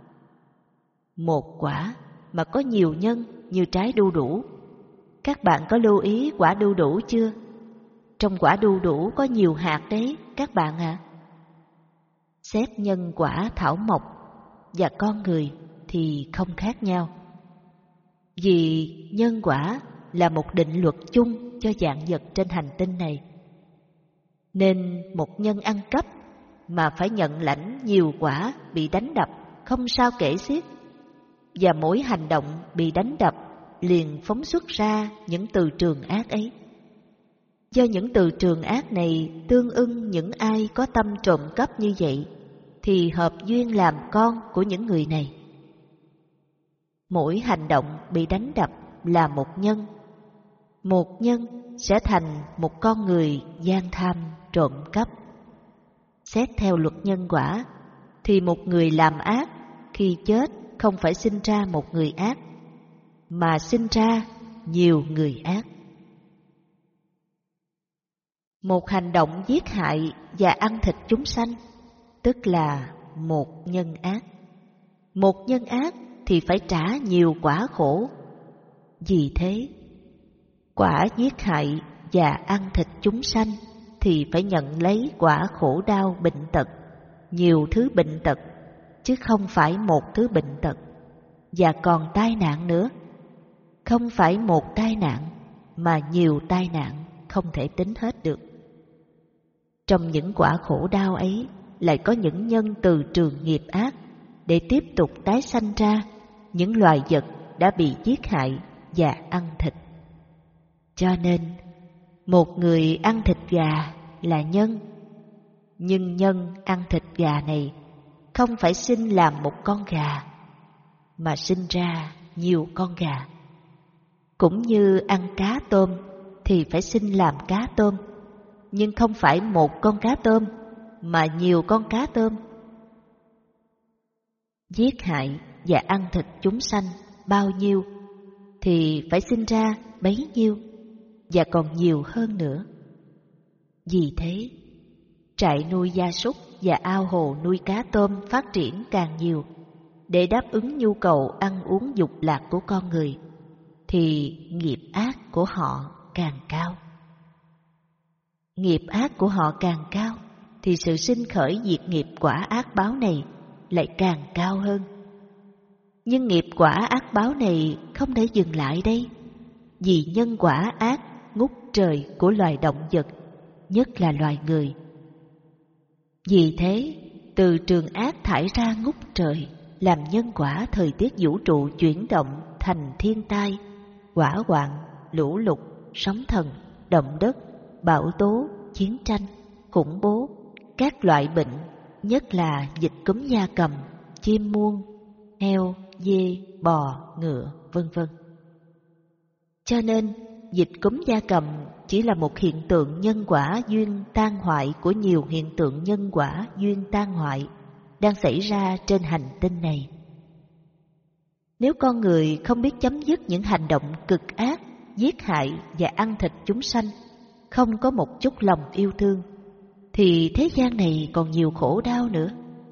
Speaker 1: Một quả mà có nhiều nhân như trái đu đủ. Các bạn có lưu ý quả đu đủ chưa? Trong quả đu đủ có nhiều hạt đấy các bạn ạ. À. Xét nhân quả thảo mộc và con người thì không khác nhau. Vì nhân quả là một định luật chung cho vạn vật trên hành tinh này. Nên một nhân ăn cắp mà phải nhận lãnh nhiều quả bị đánh đập không sao kể xiết. Và mỗi hành động bị đánh đập liền phóng xuất ra những từ trường ác ấy. Do những từ trường ác này tương ưng những ai có tâm trộm cắp như vậy, thì hợp duyên làm con của những người này. Mỗi hành động bị đánh đập là một nhân. Một nhân sẽ thành một con người gian tham trộm cắp. Xét theo luật nhân quả, thì một người làm ác khi chết không phải sinh ra một người ác, mà sinh ra nhiều người ác. Một hành động giết hại và ăn thịt chúng sanh, tức là một nhân ác. Một nhân ác thì phải trả nhiều quả khổ. Vì thế, quả giết hại và ăn thịt chúng sanh thì phải nhận lấy quả khổ đau bệnh tật, nhiều thứ bệnh tật, chứ không phải một thứ bệnh tật, và còn tai nạn nữa. Không phải một tai nạn, mà nhiều tai nạn không thể tính hết được. Trong những quả khổ đau ấy lại có những nhân từ trường nghiệp ác để tiếp tục tái sanh ra những loài vật đã bị giết hại và ăn thịt. Cho nên, một người ăn thịt gà là nhân, nhưng nhân ăn thịt gà này không phải sinh làm một con gà, mà sinh ra nhiều con gà. Cũng như ăn cá tôm thì phải sinh làm cá tôm, nhưng không phải một con cá tôm, mà nhiều con cá tôm. Giết hại và ăn thịt chúng sanh bao nhiêu thì phải sinh ra bấy nhiêu, và còn nhiều hơn nữa. Vì thế, trại nuôi gia súc và ao hồ nuôi cá tôm phát triển càng nhiều để đáp ứng nhu cầu ăn uống dục lạc của con người, thì nghiệp ác của họ càng cao. Nghiệp ác của họ càng cao thì sự sinh khởi diệt nghiệp quả ác báo này lại càng cao hơn. Nhưng nghiệp quả ác báo này không thể dừng lại đây, vì nhân quả ác ngút trời của loài động vật, nhất là loài người. Vì thế, từ trường ác thải ra ngút trời, làm nhân quả thời tiết vũ trụ chuyển động thành thiên tai, hỏa hoạn, lũ lụt, sóng thần, động đất, bão tố, chiến tranh, khủng bố, các loại bệnh, nhất là dịch cúm gia cầm, chim muông, heo, dê, bò, ngựa, vân vân. Cho nên, dịch cúm gia cầm chỉ là một hiện tượng nhân quả duyên tan hoại của nhiều hiện tượng nhân quả duyên tan hoại đang xảy ra trên hành tinh này. Nếu con người không biết chấm dứt những hành động cực ác, giết hại và ăn thịt chúng sanh, không có một chút lòng yêu thương, thì thế gian này còn nhiều khổ đau nữa.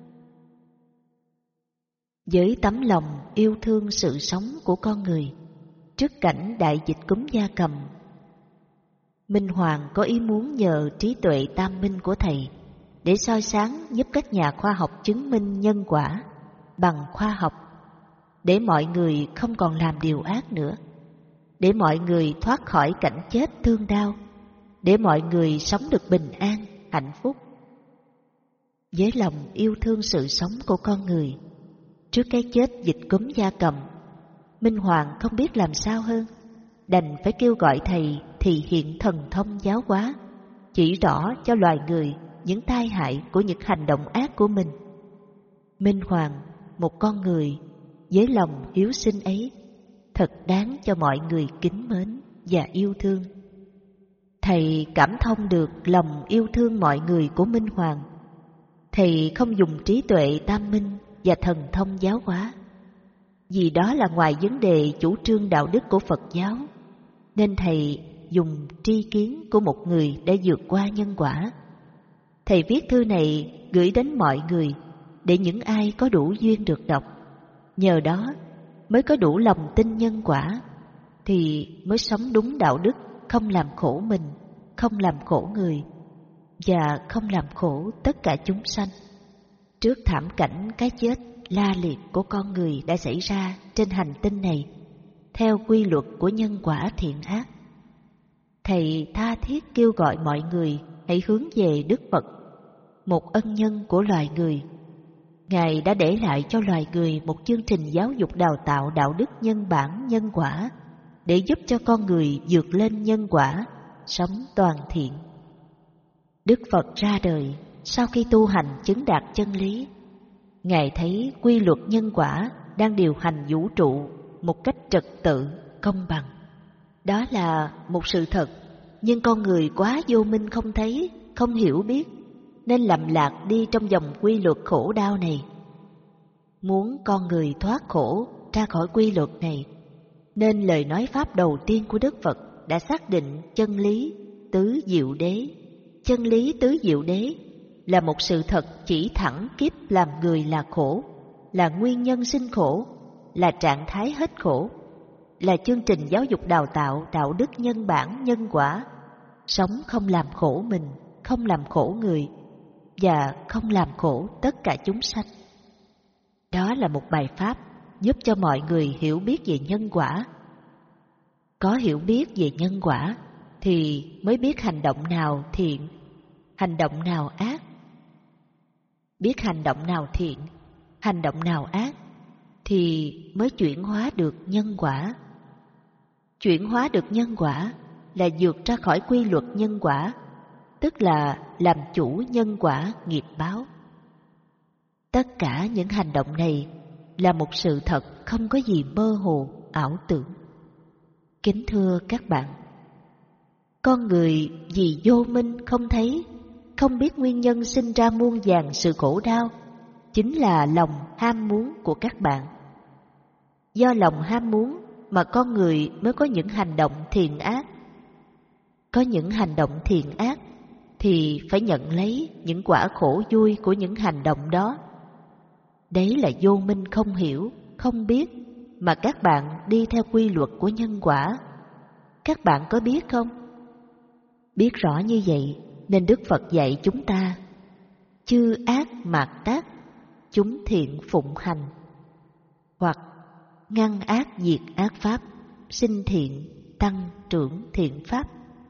Speaker 1: Với tấm lòng yêu thương sự sống của con người, trước cảnh đại dịch cúm gia cầm, Minh Hoàng có ý muốn nhờ trí tuệ tam minh của Thầy để soi sáng giúp các nhà khoa học chứng minh nhân quả bằng khoa học, để mọi người không còn làm điều ác nữa, để mọi người thoát khỏi cảnh chết thương đau, để mọi người sống được bình an, hạnh phúc. Với lòng yêu thương sự sống của con người, trước cái chết dịch cúm gia cầm, Minh Hoàng không biết làm sao hơn, đành phải kêu gọi Thầy thì hiện thần thông giáo hóa, chỉ rõ cho loài người những tai hại của những hành động ác của mình. Minh Hoàng, một con người với lòng hiếu sinh ấy, thật đáng cho mọi người kính mến và yêu thương. Thầy cảm thông được lòng yêu thương mọi người của Minh Hoàng. Thầy không dùng trí tuệ tam minh và thần thông giáo hóa, vì đó là ngoài vấn đề chủ trương đạo đức của Phật giáo, nên Thầy dùng tri kiến của một người đã vượt qua nhân quả. Thầy viết thư này gửi đến mọi người để những ai có đủ duyên được đọc. Nhờ đó mới có đủ lòng tin nhân quả, thì mới sống đúng đạo đức, không làm khổ mình, không làm khổ người và không làm khổ tất cả chúng sanh. Trước thảm cảnh cái chết la liệt của con người đã xảy ra trên hành tinh này, theo quy luật của nhân quả thiện ác, Thầy tha thiết kêu gọi mọi người hãy hướng về Đức Phật, một ân nhân của loài người. Ngài đã để lại cho loài người một chương trình giáo dục đào tạo đạo đức nhân bản nhân quả để giúp cho con người vượt lên nhân quả, sống toàn thiện. Đức Phật ra đời sau khi tu hành chứng đạt chân lý. Ngài thấy quy luật nhân quả đang điều hành vũ trụ một cách trật tự, công bằng. Đó là một sự thật, nhưng con người quá vô minh không thấy, không hiểu biết, nên lầm lạc đi trong vòng quy luật khổ đau này. Muốn con người thoát khổ ra khỏi quy luật này, nên lời nói pháp đầu tiên của Đức Phật đã xác định chân lý tứ diệu đế. Chân lý tứ diệu đế là một sự thật chỉ thẳng kiếp làm người là khổ, là nguyên nhân sinh khổ, là trạng thái hết khổ, là chương trình giáo dục đào tạo đạo đức nhân bản nhân quả, sống không làm khổ mình, không làm khổ người và không làm khổ tất cả chúng sanh. Đó là một bài pháp giúp cho mọi người hiểu biết về nhân quả. Có hiểu biết về nhân quả thì mới biết hành động nào thiện, hành động nào ác. Biết hành động nào thiện, hành động nào ác thì mới chuyển hóa được nhân quả. Chuyển hóa được nhân quả là vượt ra khỏi quy luật nhân quả, tức là làm chủ nhân quả nghiệp báo. Tất cả những hành động này là một sự thật, không có gì mơ hồ, ảo tưởng. Kính thưa các bạn, con người vì vô minh không thấy, không biết nguyên nhân sinh ra muôn vàn sự khổ đau, chính là lòng ham muốn của các bạn. Do lòng ham muốn mà con người mới có những hành động thiện ác. Có những hành động thiện ác thì phải nhận lấy những quả khổ vui của những hành động đó. Đấy là vô minh không hiểu, không biết mà các bạn đi theo quy luật của nhân quả. Các bạn có biết không? Biết rõ như vậy nên Đức Phật dạy chúng ta: chư ác mạt tác, chúng thiện phụng hành. Hoặc ngăn ác diệt ác pháp, sinh thiện tăng trưởng thiện pháp.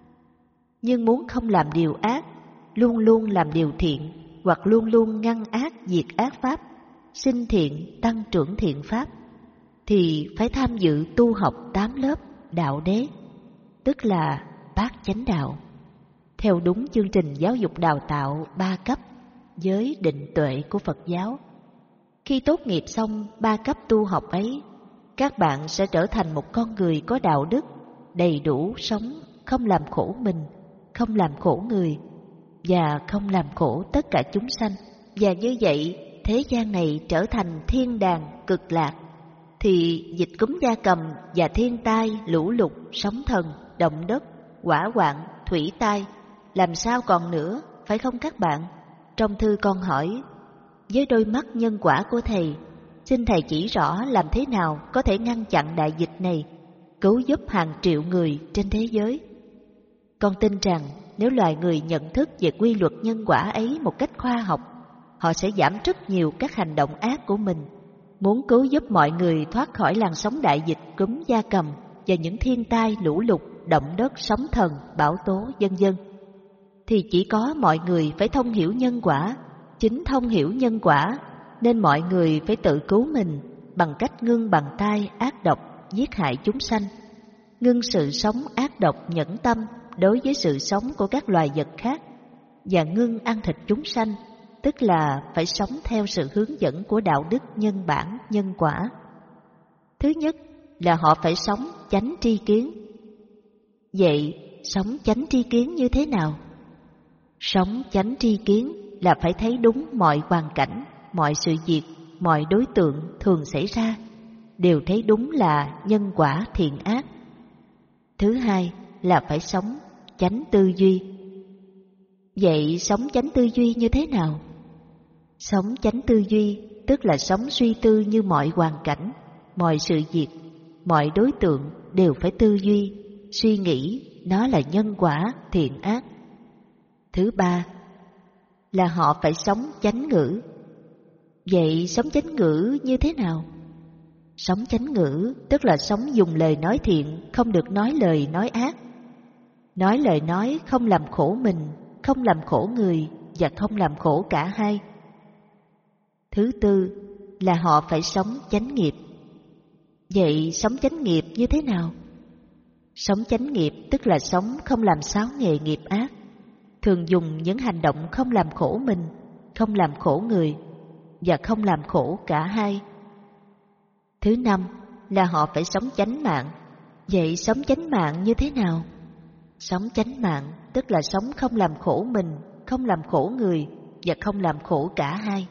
Speaker 1: Nhưng muốn không làm điều ác, luôn luôn làm điều thiện, hoặc luôn luôn ngăn ác diệt ác pháp, sinh thiện tăng trưởng thiện pháp, thì phải tham dự tu học tám lớp đạo đế, tức là bát chánh đạo, theo đúng chương trình giáo dục đào tạo ba cấp với định tuệ của Phật giáo. Khi tốt nghiệp xong ba cấp tu học ấy, các bạn sẽ trở thành một con người có đạo đức, đầy đủ sống, không làm khổ mình, không làm khổ người và không làm khổ tất cả chúng sanh. Và như vậy, thế gian này trở thành thiên đàng cực lạc, thì dịch cúm gia cầm và thiên tai, lũ lụt, sóng thần, động đất, hỏa hoạn, thủy tai làm sao còn nữa, phải không các bạn? Trong thư con hỏi, với đôi mắt nhân quả của Thầy, xin Thầy chỉ rõ làm thế nào có thể ngăn chặn đại dịch này, cứu giúp hàng triệu người trên thế giới. Con tin rằng nếu loài người nhận thức về quy luật nhân quả ấy một cách khoa học, họ sẽ giảm rất nhiều các hành động ác của mình. Muốn cứu giúp mọi người thoát khỏi làn sóng đại dịch cúm gia cầm và những thiên tai lũ lụt, động đất, sóng thần, bão tố, vân vân, thì chỉ có mọi người phải thông hiểu nhân quả. Chính thông hiểu nhân quả nên mọi người phải tự cứu mình bằng cách ngưng bàn tay ác độc giết hại chúng sanh, ngưng sự sống ác độc nhẫn tâm đối với sự sống của các loài vật khác, và ngưng ăn thịt chúng sanh, tức là phải sống theo sự hướng dẫn của đạo đức nhân bản nhân quả. Thứ nhất là họ phải sống chánh tri kiến. Vậy sống chánh tri kiến như thế nào? Sống chánh tri kiến là phải thấy đúng mọi hoàn cảnh, mọi sự việc, mọi đối tượng thường xảy ra, đều thấy đúng là nhân quả thiện ác. Thứ hai là phải sống chánh tư duy. Vậy sống chánh tư duy như thế nào? Sống chánh tư duy tức là sống suy tư như mọi hoàn cảnh, mọi sự việc, mọi đối tượng đều phải tư duy, suy nghĩ nó là nhân quả, thiện ác. Thứ ba là họ phải sống chánh ngữ. Vậy sống chánh ngữ như thế nào? Sống chánh ngữ tức là sống dùng lời nói thiện, không được nói lời nói ác. Nói lời nói không làm khổ mình, không làm khổ người và không làm khổ cả hai. Thứ tư là họ phải sống chánh nghiệp. Vậy sống chánh nghiệp như thế nào? Sống chánh nghiệp tức là sống không làm xáo nghề nghiệp ác, thường dùng những hành động không làm khổ mình, không làm khổ người và không làm khổ cả hai. Thứ năm là họ phải sống chánh mạng. Vậy sống chánh mạng như thế nào? Sống chánh mạng tức là sống không làm khổ mình, không làm khổ người và không làm khổ cả hai.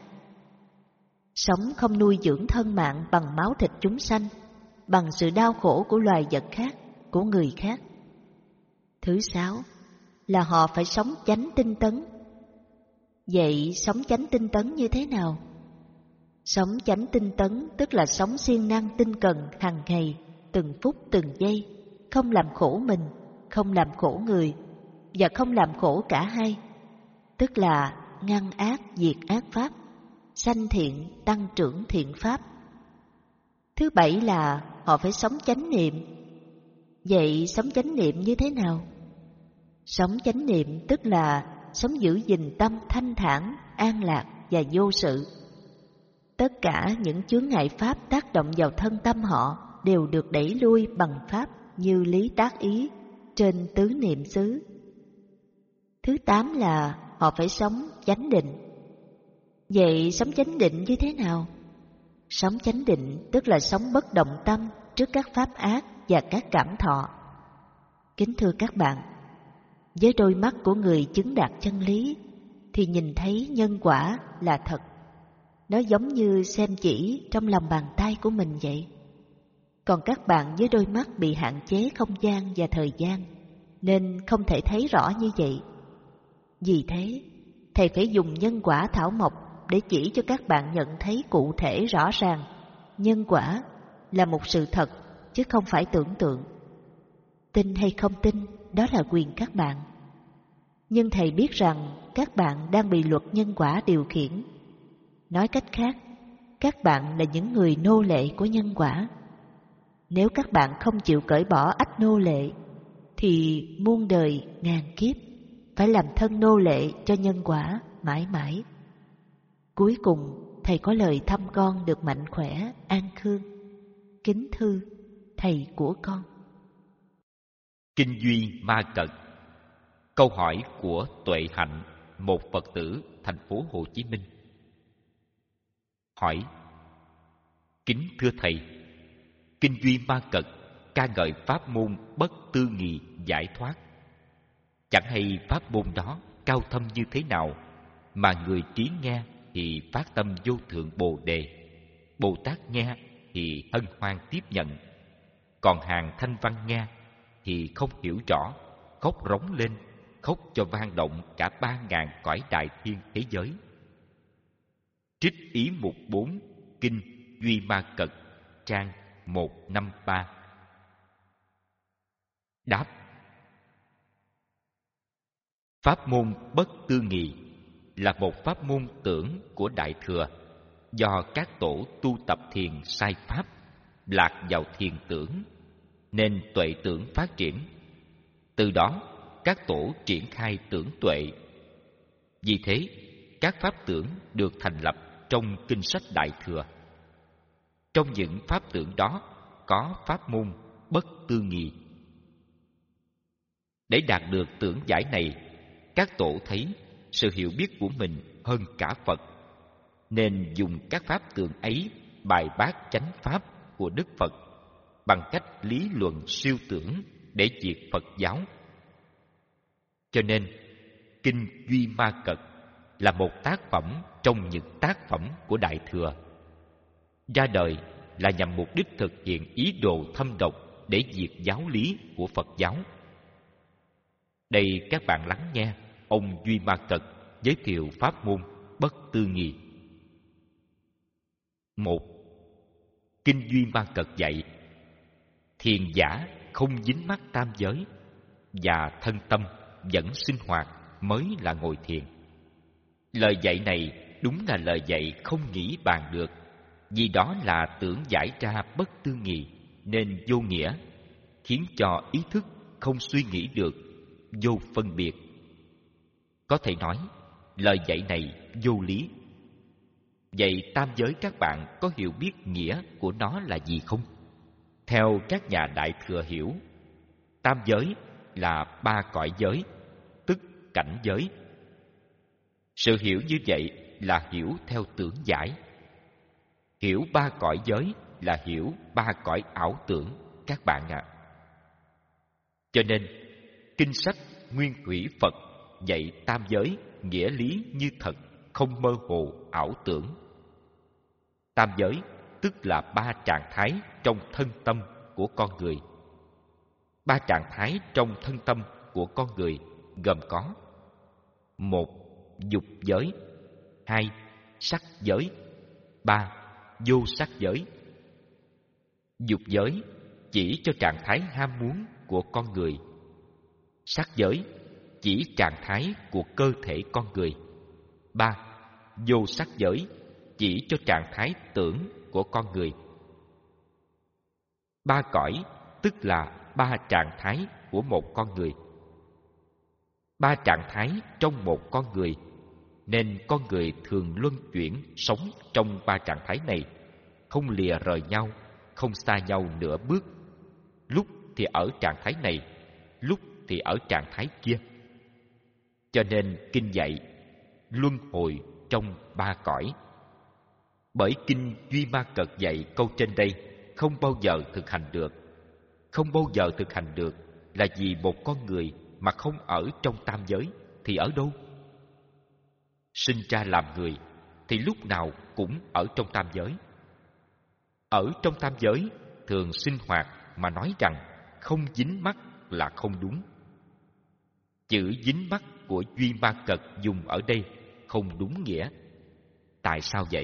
Speaker 1: Sống không nuôi dưỡng thân mạng bằng máu thịt chúng sanh, bằng sự đau khổ của loài vật khác, của người khác. Thứ sáu là họ phải sống chánh tinh tấn. Vậy sống chánh tinh tấn như thế nào? Sống chánh tinh tấn tức là sống siêng năng tinh cần hàng ngày, từng phút từng giây, không làm khổ mình, không làm khổ người và không làm khổ cả hai. Tức là ngăn ác diệt ác pháp, sanh thiện tăng trưởng thiện pháp. Thứ bảy là họ phải sống chánh niệm. Vậy sống chánh niệm như thế nào? Sống chánh niệm tức là sống giữ gìn tâm thanh thản, an lạc và vô sự. Tất cả những chướng ngại pháp tác động vào thân tâm họ đều được đẩy lui bằng pháp như lý tác ý trên tứ niệm xứ. Thứ tám là họ phải sống chánh định. Vậy sống chánh định như thế nào? Sống chánh định tức là sống bất động tâm trước các pháp ác và các cảm thọ. Kính thưa các bạn, với đôi mắt của người chứng đạt chân lý thì nhìn thấy nhân quả là thật. Nó giống như xem chỉ trong lòng bàn tay của mình vậy. Còn các bạn với đôi mắt bị hạn chế không gian và thời gian nên không thể thấy rõ như vậy. Vì thế, Thầy phải dùng nhân quả thảo mộc để chỉ cho các bạn nhận thấy cụ thể rõ ràng nhân quả là một sự thật chứ không phải tưởng tượng. Tin hay không tin, đó là quyền các bạn. Nhưng Thầy biết rằng các bạn đang bị luật nhân quả điều khiển. Nói cách khác, các bạn là những người nô lệ của nhân quả. Nếu các bạn không chịu cởi bỏ ách nô lệ, thì muôn đời ngàn kiếp phải làm thân nô lệ cho nhân quả mãi mãi. Cuối cùng, Thầy có lời thăm con được mạnh khỏe, an khương. Kính thư, Thầy của con.
Speaker 2: Kinh duy ma cật. Câu hỏi của Tuệ Hạnh, một Phật tử thành phố Hồ Chí Minh. Hỏi: kính thưa Thầy, kinh duy ma cật ca ngợi pháp môn bất tư nghị giải thoát. Chẳng hay pháp môn đó cao thâm như thế nào mà người trí nghe thì phát tâm vô thượng Bồ Đề, Bồ Tát nghe thì hân hoan tiếp nhận, còn hàng thanh văn nghe thì không hiểu rõ, khóc rống lên, khóc cho vang động cả ba ngàn cõi đại thiên thế giới. Trích ý mục bốn Kinh Duy Ma Cật, trang một trăm năm mươi ba. Đáp: pháp môn bất tư nghị là một pháp môn tưởng của Đại Thừa do các tổ tu tập thiền sai pháp, lạc vào thiền tưởng, nên tuệ tưởng phát triển. Từ đó, các tổ triển khai tưởng tuệ. Vì thế, các pháp tưởng được thành lập trong kinh sách Đại Thừa. Trong những pháp tưởng đó có pháp môn bất tư nghị. Để đạt được tưởng giải này, các tổ thấy sự hiểu biết của mình hơn cả Phật, nên dùng các pháp tưởng ấy bài bác chánh pháp của Đức Phật bằng cách lý luận siêu tưởng để diệt Phật giáo. Cho nên, Kinh Duy Ma Cật là một tác phẩm trong những tác phẩm của Đại Thừa. Ra đời là nhằm mục đích thực hiện ý đồ thâm độc để diệt giáo lý của Phật giáo. Đây các bạn lắng nghe ông Duy Ma Cật giới thiệu pháp môn bất tư nghị. Một. Kinh Duy Ma Cật dạy: thiền giả không dính mắc tam giới, và thân tâm vẫn sinh hoạt mới là ngồi thiền. Lời dạy này đúng là lời dạy không nghĩ bàn được, vì đó là tưởng giải ra bất tư nghị nên vô nghĩa, khiến cho ý thức không suy nghĩ được, vô phân biệt. Có thể nói lời dạy này vô lý. Vậy tam giới các bạn có hiểu biết nghĩa của nó là gì không? Theo các nhà Đại Thừa hiểu, tam giới là ba cõi giới, tức cảnh giới. Sự hiểu như vậy là hiểu theo tưởng giải. Hiểu ba cõi giới là hiểu ba cõi ảo tưởng các bạn ạ. À. Cho nên, kinh sách Nguyên Thủy Phật dạy tam giới nghĩa lý như thật, không mơ hồ ảo tưởng. Tam giới tức là ba trạng thái trong thân tâm của con người. Ba trạng thái trong thân tâm của con người gồm có: một, dục giới; hai, sắc giới; ba, vô sắc giới. Dục giới chỉ cho trạng thái ham muốn của con người. Sắc giới chỉ trạng thái của cơ thể con người. Ba, vô sắc giới chỉ cho trạng thái tưởng của con người. Ba cõi tức là ba trạng thái của một con người. Ba trạng thái trong một con người, nên con người thường luân chuyển sống trong ba trạng thái này, không lìa rời nhau, không xa nhau nửa bước. Lúc thì ở trạng thái này, lúc thì ở trạng thái kia. Cho nên kinh dạy luân hồi trong ba cõi. Bởi kinh Duy Ma Cật dạy câu trên đây không bao giờ thực hành được. Không bao giờ thực hành được là vì một con người mà không ở trong tam giới thì ở đâu? Sinh ra làm người thì lúc nào cũng ở trong tam giới. Ở trong tam giới thường sinh hoạt mà nói rằng không dính mắc là không đúng. Chữ dính mắc của Duy Ma Cật dùng ở đây không đúng nghĩa. Tại sao vậy?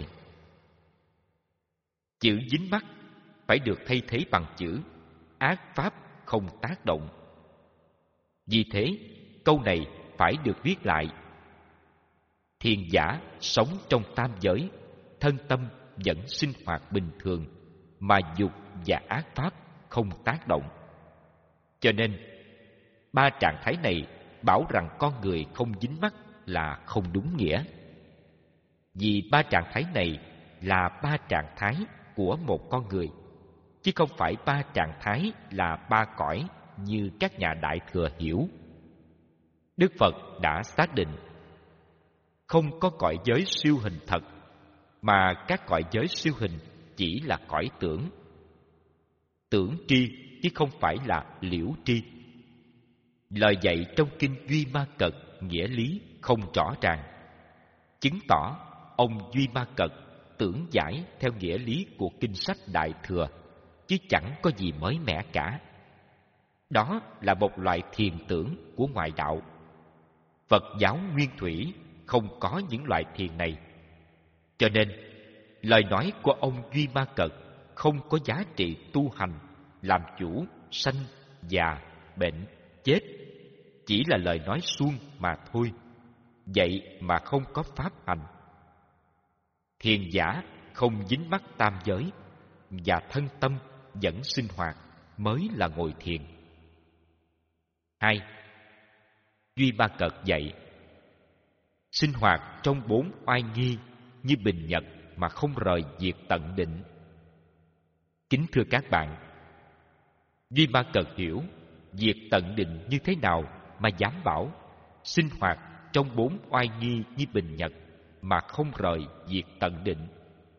Speaker 2: Chữ dính mắc phải được thay thế bằng chữ ác pháp không tác động. Vì thế, câu này phải được viết lại: thiền giả sống trong tam giới, thân tâm vẫn sinh hoạt bình thường, mà dục và ác pháp không tác động. Cho nên, ba trạng thái này bảo rằng con người không dính mắc là không đúng nghĩa. Vì ba trạng thái này là ba trạng thái của một con người, chứ không phải ba trạng thái là ba cõi như các nhà Đại Thừa hiểu. Đức Phật đã xác định không có cõi giới siêu hình thật, mà các cõi giới siêu hình chỉ là cõi tưởng. Tưởng tri chứ không phải là liễu tri. Lời dạy trong kinh Duy Ma Cật nghĩa lý không rõ ràng, chứng tỏ ông Duy Ma Cật tưởng giải theo nghĩa lý của kinh sách Đại Thừa, chứ chẳng có gì mới mẻ cả. Đó là một loại thiền tưởng của ngoại đạo. Phật giáo Nguyên Thủy không có những loại thiền này. Cho nên, lời nói của ông Duy Ma Cật không có giá trị tu hành, làm chủ, sanh, già, bệnh, chết. Chỉ là lời nói suông mà thôi. Vậy mà không có pháp hành. Thiền giả không dính mắc tam giới và thân tâm vẫn sinh hoạt mới là ngồi thiền. Hai, Duy Ma Cật dạy sinh hoạt trong bốn oai nghi như bình nhật mà không rời diệt tận định. Kính thưa các bạn, Duy Ma Cật hiểu diệt tận định như thế nào mà dám bảo sinh hoạt trong bốn oai nghi như bình nhật mà không rời diệt tận định.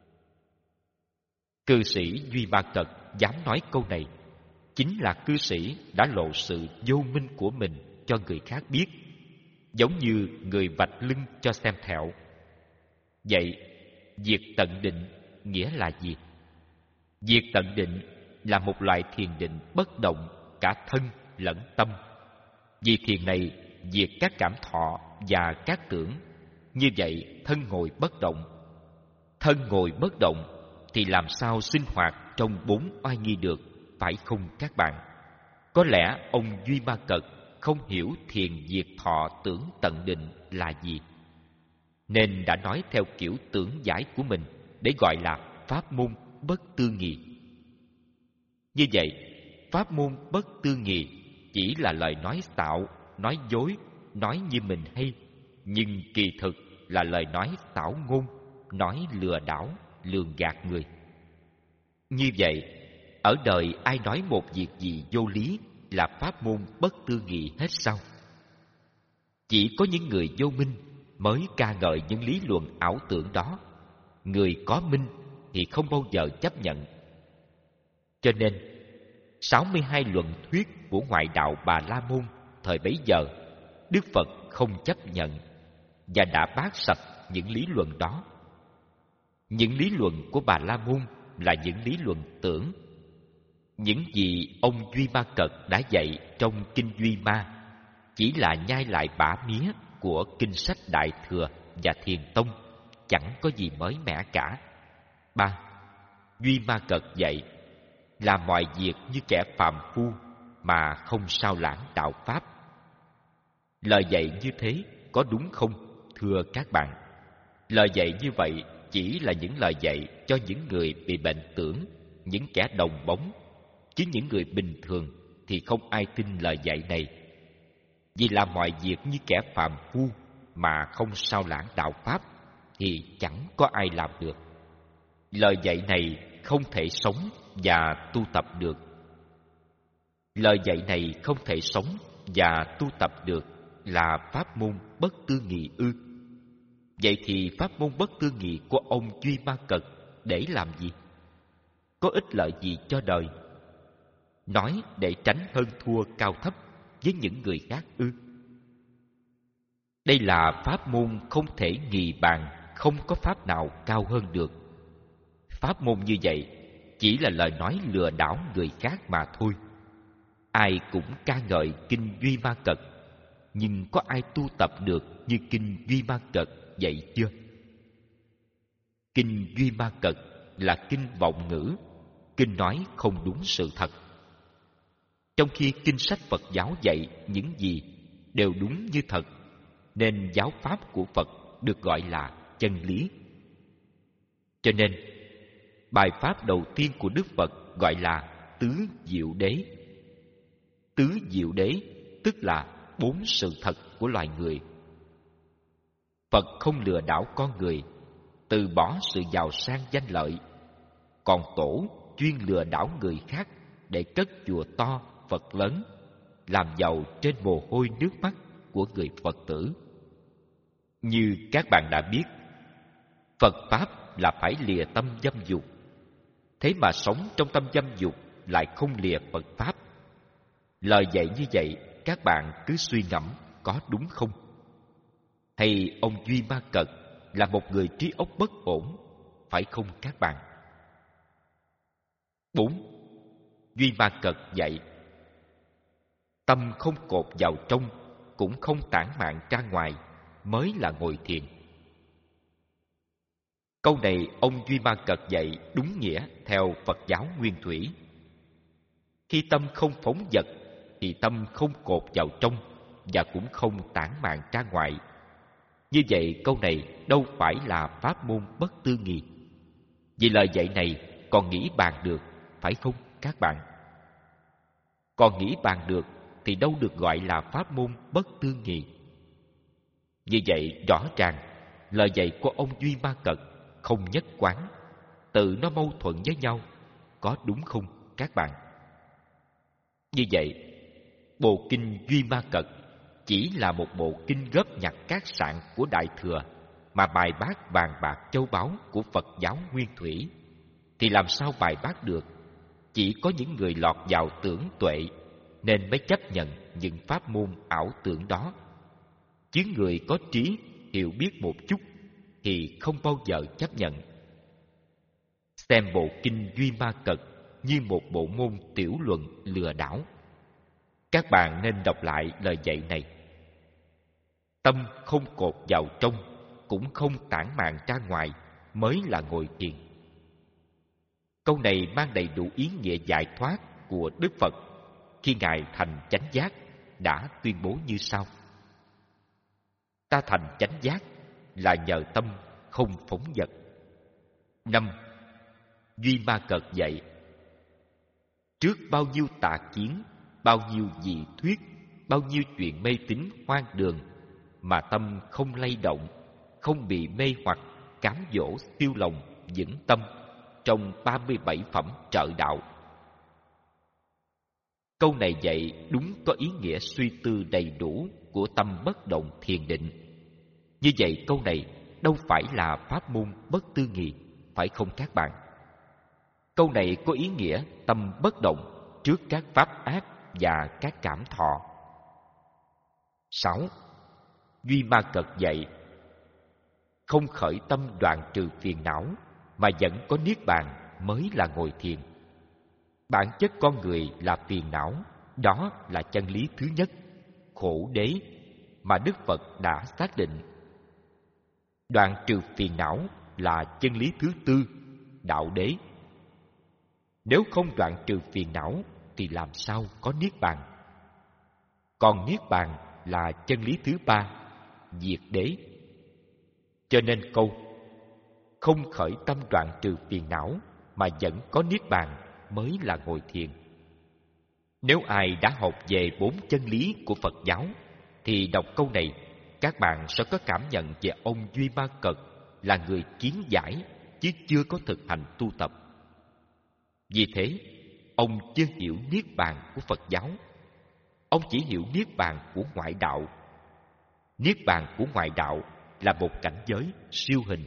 Speaker 2: Cư sĩ Duy Ma Cật dám nói câu này, chính là cư sĩ đã lộ sự vô minh của mình cho người khác biết, giống như người vạch lưng cho xem thẹo. Vậy, diệt tận định nghĩa là gì? Diệt tận định là một loại thiền định bất động cả thân lẫn tâm. Vì thiền này diệt các cảm thọ và các tưởng. Như vậy, thân ngồi bất động. Thân ngồi bất động thì làm sao sinh hoạt trong bốn oai nghi được, phải không các bạn? Có lẽ ông Duy Ma Cật không hiểu thiền diệt thọ tưởng tận định là gì, nên đã nói theo kiểu tưởng giải của mình để gọi là pháp môn bất tư nghị. Như vậy, pháp môn bất tư nghị chỉ là lời nói xạo, nói dối, nói như mình hay, nhưng kỳ thực là lời nói xảo ngôn, nói lừa đảo, lường gạt người. Như vậy, ở đời ai nói một việc gì vô lý là pháp môn bất tư nghị hết sao? Chỉ có những người vô minh mới ca ngợi những lý luận ảo tưởng đó. Người có minh thì không bao giờ chấp nhận. Cho nên, sáu mươi hai luận thuyết của ngoại đạo Bà La Môn thời bấy giờ, Đức Phật không chấp nhận và đã bác sạch những lý luận đó. Những lý luận của Bà La Môn là những lý luận tưởng. Những gì ông Duy Ma Cật đã dạy trong Kinh Duy Ma chỉ là nhai lại bã mía của kinh sách Đại Thừa và Thiền Tông, chẳng có gì mới mẻ cả. Ba, Duy Ma Cật dạy làm mọi việc như kẻ phàm phu mà không sao lãng đạo pháp. Lời dạy như thế có đúng không, thưa các bạn? Lời dạy như vậy chỉ là những lời dạy cho những người bị bệnh tưởng, những kẻ đồng bóng, chứ những người bình thường thì không ai tin lời dạy này. Vì làm mọi việc như kẻ phàm phu mà không sao lãng đạo pháp thì chẳng có ai làm được. Lời dạy này không thể sống và tu tập được. Lời dạy này không thể sống và tu tập được là pháp môn bất tư nghị ư? Vậy thì pháp môn bất tư nghị của ông Duy Ma Cật để làm gì? Có ích lợi gì cho đời? Nói để tránh hơn thua cao thấp với những người khác ư? Đây là pháp môn không thể nghị bàn, không có pháp nào cao hơn được. Pháp môn như vậy chỉ là lời nói lừa đảo người khác mà thôi. Ai cũng ca ngợi Kinh Duy Ma Cật, nhưng có ai tu tập được như Kinh Duy Ma Cật vậy chưa? Kinh Duy Ma Cật là kinh vọng ngữ, kinh nói không đúng sự thật. Trong khi kinh sách Phật giáo dạy những gì đều đúng như thật, nên giáo pháp của Phật được gọi là chân lý. Cho nên, bài pháp đầu tiên của Đức Phật gọi là Tứ Diệu Đế. Tứ Diệu Đế tức là bốn sự thật của loài người. Phật không lừa đảo con người, từ bỏ sự giàu sang danh lợi, còn Tổ chuyên lừa đảo người khác để cất chùa to, Phật lớn, làm giàu trên mồ hôi nước mắt của người Phật tử. Như các bạn đã biết, Phật Pháp là phải lìa tâm dâm dục. Thế mà sống trong tâm dâm dục lại không lìa Phật Pháp. Lời dạy như vậy, các bạn cứ suy ngẫm có đúng không? Hay ông Duy Ma Cật là một người trí óc bất ổn, phải không các bạn? Bốn. Duy Ma Cật dạy tâm không cột vào trong, cũng không tản mạn ra ngoài, mới là ngồi thiền. Câu này ông Duy Ma Cật dạy đúng nghĩa theo Phật giáo nguyên thủy. Khi tâm không phóng dật thì tâm không cột vào trong và cũng không tản mạn ra ngoài. Như vậy câu này đâu phải là pháp môn bất tư nghị. Vì lời dạy này còn nghĩ bàn được, phải không các bạn? Còn nghĩ bàn được thì đâu được gọi là pháp môn bất tư nghị. Như vậy rõ ràng lời dạy của ông Duy Ma Cật không nhất quán, tự nó mâu thuẫn với nhau, có đúng không các bạn? Như vậy, bộ kinh Duy Ma Cật chỉ là một bộ kinh góp nhặt các sạn của Đại Thừa mà bài bác vàng bạc châu báu của Phật giáo nguyên thủy, thì làm sao bài bác được? Chỉ có những người lọt vào tưởng tuệ nên mới chấp nhận những pháp môn ảo tưởng đó. Chứ người có trí hiểu biết một chút thì không bao giờ chấp nhận. Xem bộ kinh Duy Ma Cật như một bộ môn tiểu luận lừa đảo. Các bạn nên đọc lại lời dạy này. Tâm không cột vào trong, cũng không tản mạn ra ngoài, mới là ngồi thiền. Câu này mang đầy đủ ý nghĩa giải thoát của Đức Phật khi Ngài thành chánh giác, đã tuyên bố như sau: ta thành chánh giác là nhờ tâm không phóng dật. Năm. Duy Ma Cật dạy: trước bao nhiêu tà kiến, bao nhiêu dị thuyết, bao nhiêu chuyện mê tín hoang đường, mà tâm không lay động, không bị mê hoặc, cám dỗ siêu lòng, vững tâm trong ba mươi bảy phẩm trợ đạo. Câu này dạy đúng có ý nghĩa suy tư đầy đủ của tâm bất động thiền định. Như vậy câu này đâu phải là pháp môn bất tư nghị, phải không các bạn? Câu này có ý nghĩa tâm bất động trước các pháp ác và các cảm thọ. Sáu. Duy Ma Cật dạy: không khởi tâm đoạn trừ phiền não mà vẫn có niết bàn mới là ngồi thiền. Bản chất con người là phiền não, đó là chân lý thứ nhất, khổ đế, mà Đức Phật đã xác định. Đoạn trừ phiền não là chân lý thứ tư, đạo đế. Nếu không đoạn trừ phiền não thì làm sao có niết bàn? Còn niết bàn là chân lý thứ ba, diệt đế. Cho nên câu không khởi tâm đoạn trừ phiền não mà vẫn có niết bàn mới là ngồi thiền. Nếu ai đã học về bốn chân lý của Phật giáo thì đọc câu này, các bạn sẽ có cảm nhận về ông Duy Ma Cật là người kiến giải chứ chưa có thực hành tu tập. Vì thế, ông chưa hiểu niết bàn của Phật giáo. Ông chỉ hiểu niết bàn của ngoại đạo. Niết bàn của ngoại đạo là một cảnh giới siêu hình.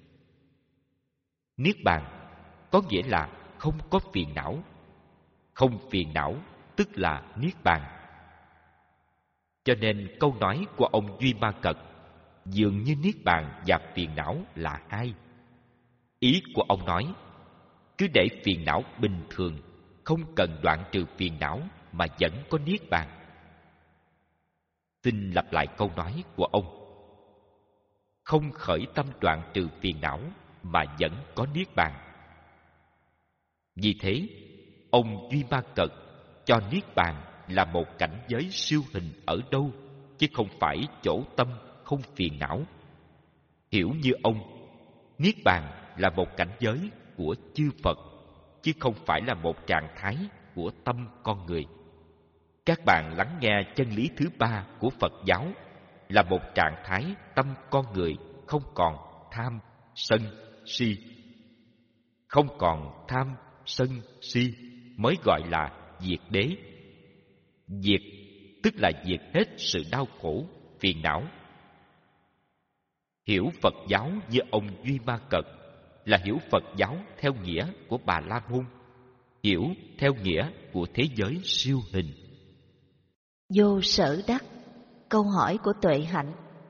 Speaker 2: Niết bàn có nghĩa là không có phiền não. Không phiền não tức là niết bàn. Cho nên câu nói của ông Duy Ma Cật dường như niết bàn và phiền não là hai. Ý của ông nói, cứ để phiền não bình thường, không cần đoạn trừ phiền não mà vẫn có niết bàn. Xin lặp lại câu nói của ông: không khởi tâm đoạn trừ phiền não mà vẫn có niết bàn. Vì thế, ông Duy Ma Cật cho niết bàn là một cảnh giới siêu hình ở đâu, chứ không phải chỗ tâm không phiền não. Hiểu như ông, niết bàn là một cảnh giới của chư Phật, chứ không phải là một trạng thái của tâm con người. Các bạn lắng nghe chân lý thứ ba của Phật giáo là một trạng thái tâm con người không còn tham, sân, si. Không còn tham, sân, si mới gọi là diệt đế. Diệt tức là diệt hết sự đau khổ, phiền não. Hiểu Phật giáo như ông Duy Ma Cật là hiểu Phật giáo theo nghĩa của Bà La Môn, hiểu theo nghĩa của thế giới siêu hình.
Speaker 1: Vô sở đắc. Câu hỏi của Tuệ Hạnh.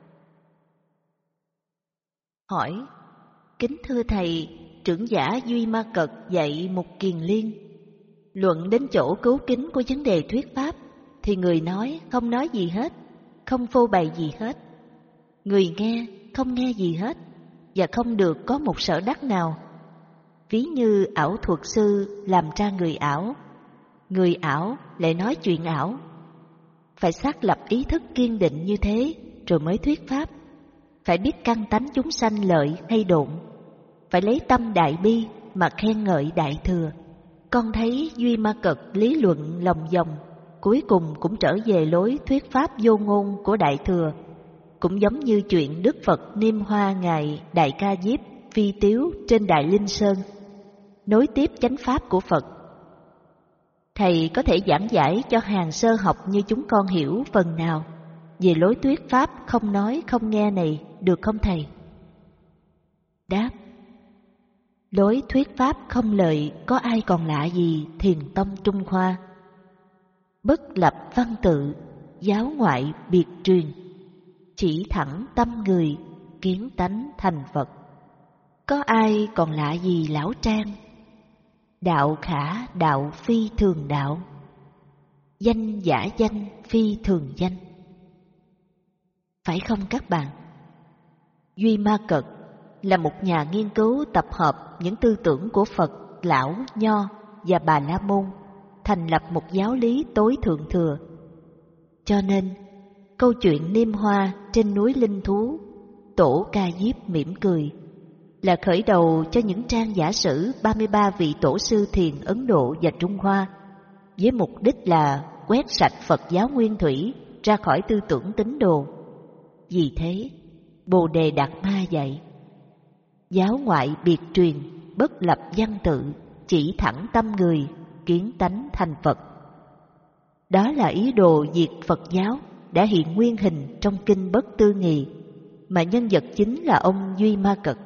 Speaker 1: Hỏi: kính thưa thầy, trưởng giả Duy Ma Cật dạy Mục Kiền Liên, luận đến chỗ cứu kính của vấn đề thuyết pháp thì người nói không nói gì hết, không phô bày gì hết. Người nghe không nghe gì hết và không được có một sở đắc nào. Ví như ảo thuật sư làm ra người ảo, người ảo lại nói chuyện ảo. Phải xác lập ý thức kiên định như thế rồi mới thuyết pháp. Phải biết căn tánh chúng sanh lợi hay độn. Phải lấy tâm đại bi mà khen ngợi đại thừa. Con thấy Duy Ma Cật lý luận lòng vòng, cuối cùng cũng trở về lối thuyết pháp vô ngôn của đại thừa. Cũng giống như chuyện Đức Phật niêm hoa ngài Đại Ca Diếp phi tiếu trên Đại Linh Sơn, nối tiếp chánh pháp của Phật. Thầy có thể giảng giải cho hàng sơ học như chúng con hiểu phần nào về lối thuyết pháp không nói không nghe này được không thầy? Đáp: lối thuyết pháp không lợi có ai còn lạ gì Thiền tông Trung Hoa. Bất lập văn tự, giáo ngoại biệt truyền, chỉ thẳng tâm người, kiến tánh thành Phật. Có ai còn lạ gì lão Trang? Đạo khả đạo phi thường đạo, danh giả danh phi thường danh. Phải không các bạn? Duy Ma Cật là một nhà nghiên cứu tập hợp những tư tưởng của Phật, Lão, Nho và Bà La Môn, thành lập một giáo lý tối thượng thừa. Cho nên, câu chuyện Niêm Hoa trên núi Linh Thú, Tổ Ca Diếp mỉm cười, là khởi đầu cho những trang giả sử ba mươi ba vị tổ sư thiền Ấn Độ và Trung Hoa, với mục đích là quét sạch Phật giáo nguyên thủy ra khỏi tư tưởng tín đồ. Vì thế, Bồ Đề Đạt Ma dạy: giáo ngoại biệt truyền, bất lập văn tự, chỉ thẳng tâm người, kiến tánh thành Phật. Đó là ý đồ diệt Phật giáo đã hiện nguyên hình trong kinh Bất Tư Nghị, mà nhân vật chính là ông Duy Ma Cật.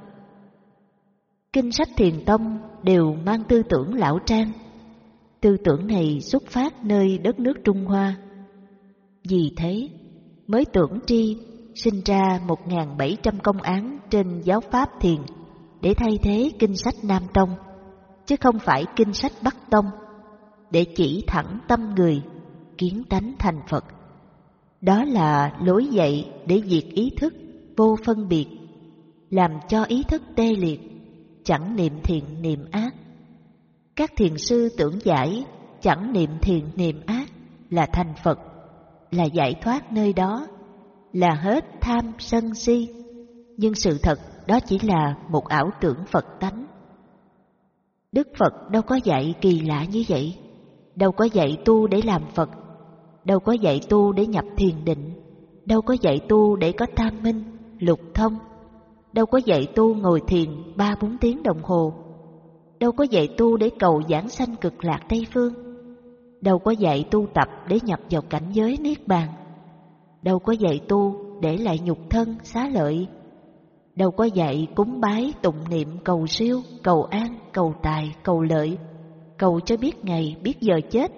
Speaker 1: Kinh sách Thiền Tông đều mang tư tưởng lão trang. Tư tưởng này xuất phát nơi đất nước Trung Hoa. Vì thế, mới tưởng tri sinh ra một nghìn bảy trăm công án trên giáo pháp thiền để thay thế kinh sách Nam Tông, chứ không phải kinh sách Bắc Tông, để chỉ thẳng tâm người, kiến tánh thành Phật. Đó là lối dạy để diệt ý thức vô phân biệt, làm cho ý thức tê liệt, chẳng niệm thiện niệm ác. Các thiền sư tưởng giải chẳng niệm thiện niệm ác là thành Phật, là giải thoát nơi đó, là hết tham sân si. Nhưng sự thật đó chỉ là một ảo tưởng Phật tánh. Đức Phật đâu có dạy kỳ lạ như vậy, đâu có dạy tu để làm Phật, đâu có dạy tu để nhập thiền định, đâu có dạy tu để có tam minh, lục thông, đâu có dạy tu ngồi thiền ba bốn tiếng đồng hồ, đâu có dạy tu để cầu giảng sanh cực lạc Tây Phương, đâu có dạy tu tập để nhập vào cảnh giới Niết Bàn, đâu có dạy tu để lại nhục thân xá lợi, đâu có dạy cúng bái tụng niệm cầu siêu, cầu an, cầu tài, cầu lợi, cầu cho biết ngày biết giờ chết,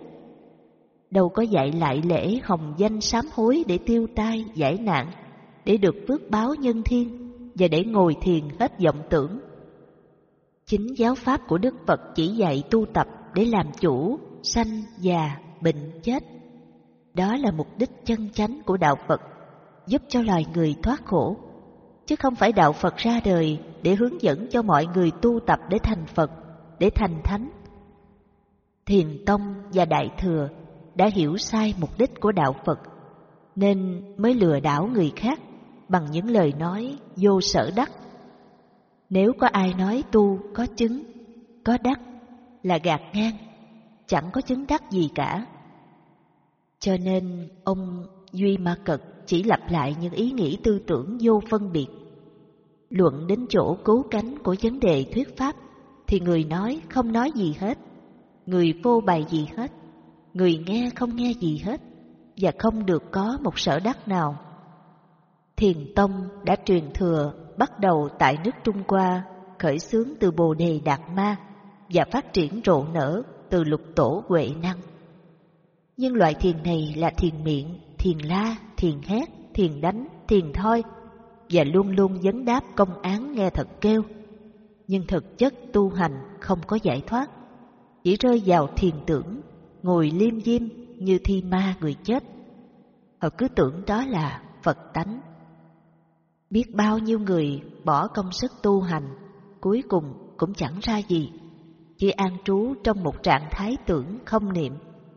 Speaker 1: đâu có dạy lại lễ hồng danh sám hối để tiêu tai giải nạn, để được phước báo nhân thiên và để ngồi thiền hết vọng tưởng. Chính giáo pháp của Đức Phật chỉ dạy tu tập để làm chủ sanh già bệnh chết. Đó là mục đích chân chánh của đạo Phật, giúp cho loài người thoát khổ, chứ không phải đạo Phật ra đời để hướng dẫn cho mọi người tu tập để thành Phật, để thành thánh. Thiền Tông và Đại Thừa đã hiểu sai mục đích của đạo Phật, nên mới lừa đảo người khác bằng những lời nói vô sở đắc. Nếu có ai nói tu có chứng, có đắc là gạt ngang, chẳng có chứng đắc gì cả. Cho nên ông Duy Ma Cật chỉ lặp lại những ý nghĩ tư tưởng vô phân biệt. Luận đến chỗ cứu cánh của vấn đề thuyết pháp thì người nói không nói gì hết, người phô bày gì hết, người nghe không nghe gì hết, và không được có một sở đắc nào. Thiền Tông đã truyền thừa bắt đầu tại nước Trung Hoa, khởi xướng từ Bồ Đề Đạt Ma và phát triển rộ nở từ Lục Tổ Huệ Năng. Nhưng loại thiền này là thiền miệng, thiền la, thiền hét, thiền đánh, thiền thoi, và luôn luôn vấn đáp công án nghe thật kêu. Nhưng thực chất tu hành không có giải thoát, chỉ rơi vào thiền tưởng, ngồi liêm diêm như thi ma người chết. Họ cứ tưởng đó là Phật tánh. Biết bao nhiêu người bỏ công sức tu hành, cuối cùng cũng chẳng ra gì, chỉ an trú trong một trạng thái tưởng không niệm.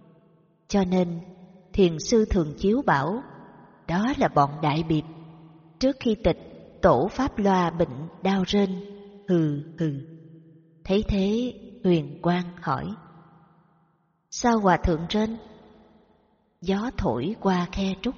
Speaker 1: Cho nên thiền sư thường chiếu bảo, đó là bọn đại biệp. Trước khi tịch, tổ pháp loa bệnh đau rên, hừ hừ. Thấy thế, Huyền Quang hỏi: sao hòa thượng rên? Gió thổi qua khe trúc.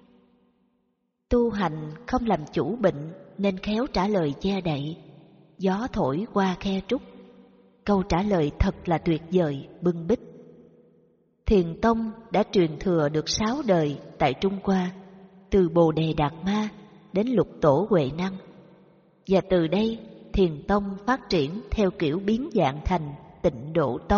Speaker 1: Tu hành không làm chủ bệnh nên khéo trả lời che đậy. Gió thổi qua khe trúc. Câu trả lời thật là tuyệt vời, bưng bít. Thiền Tông đã truyền thừa được sáu đời tại Trung Hoa, từ Bồ Đề Đạt Ma đến Lục Tổ Huệ Năng. Và từ đây, Thiền Tông phát triển theo kiểu biến dạng thành Tịnh Độ Tông,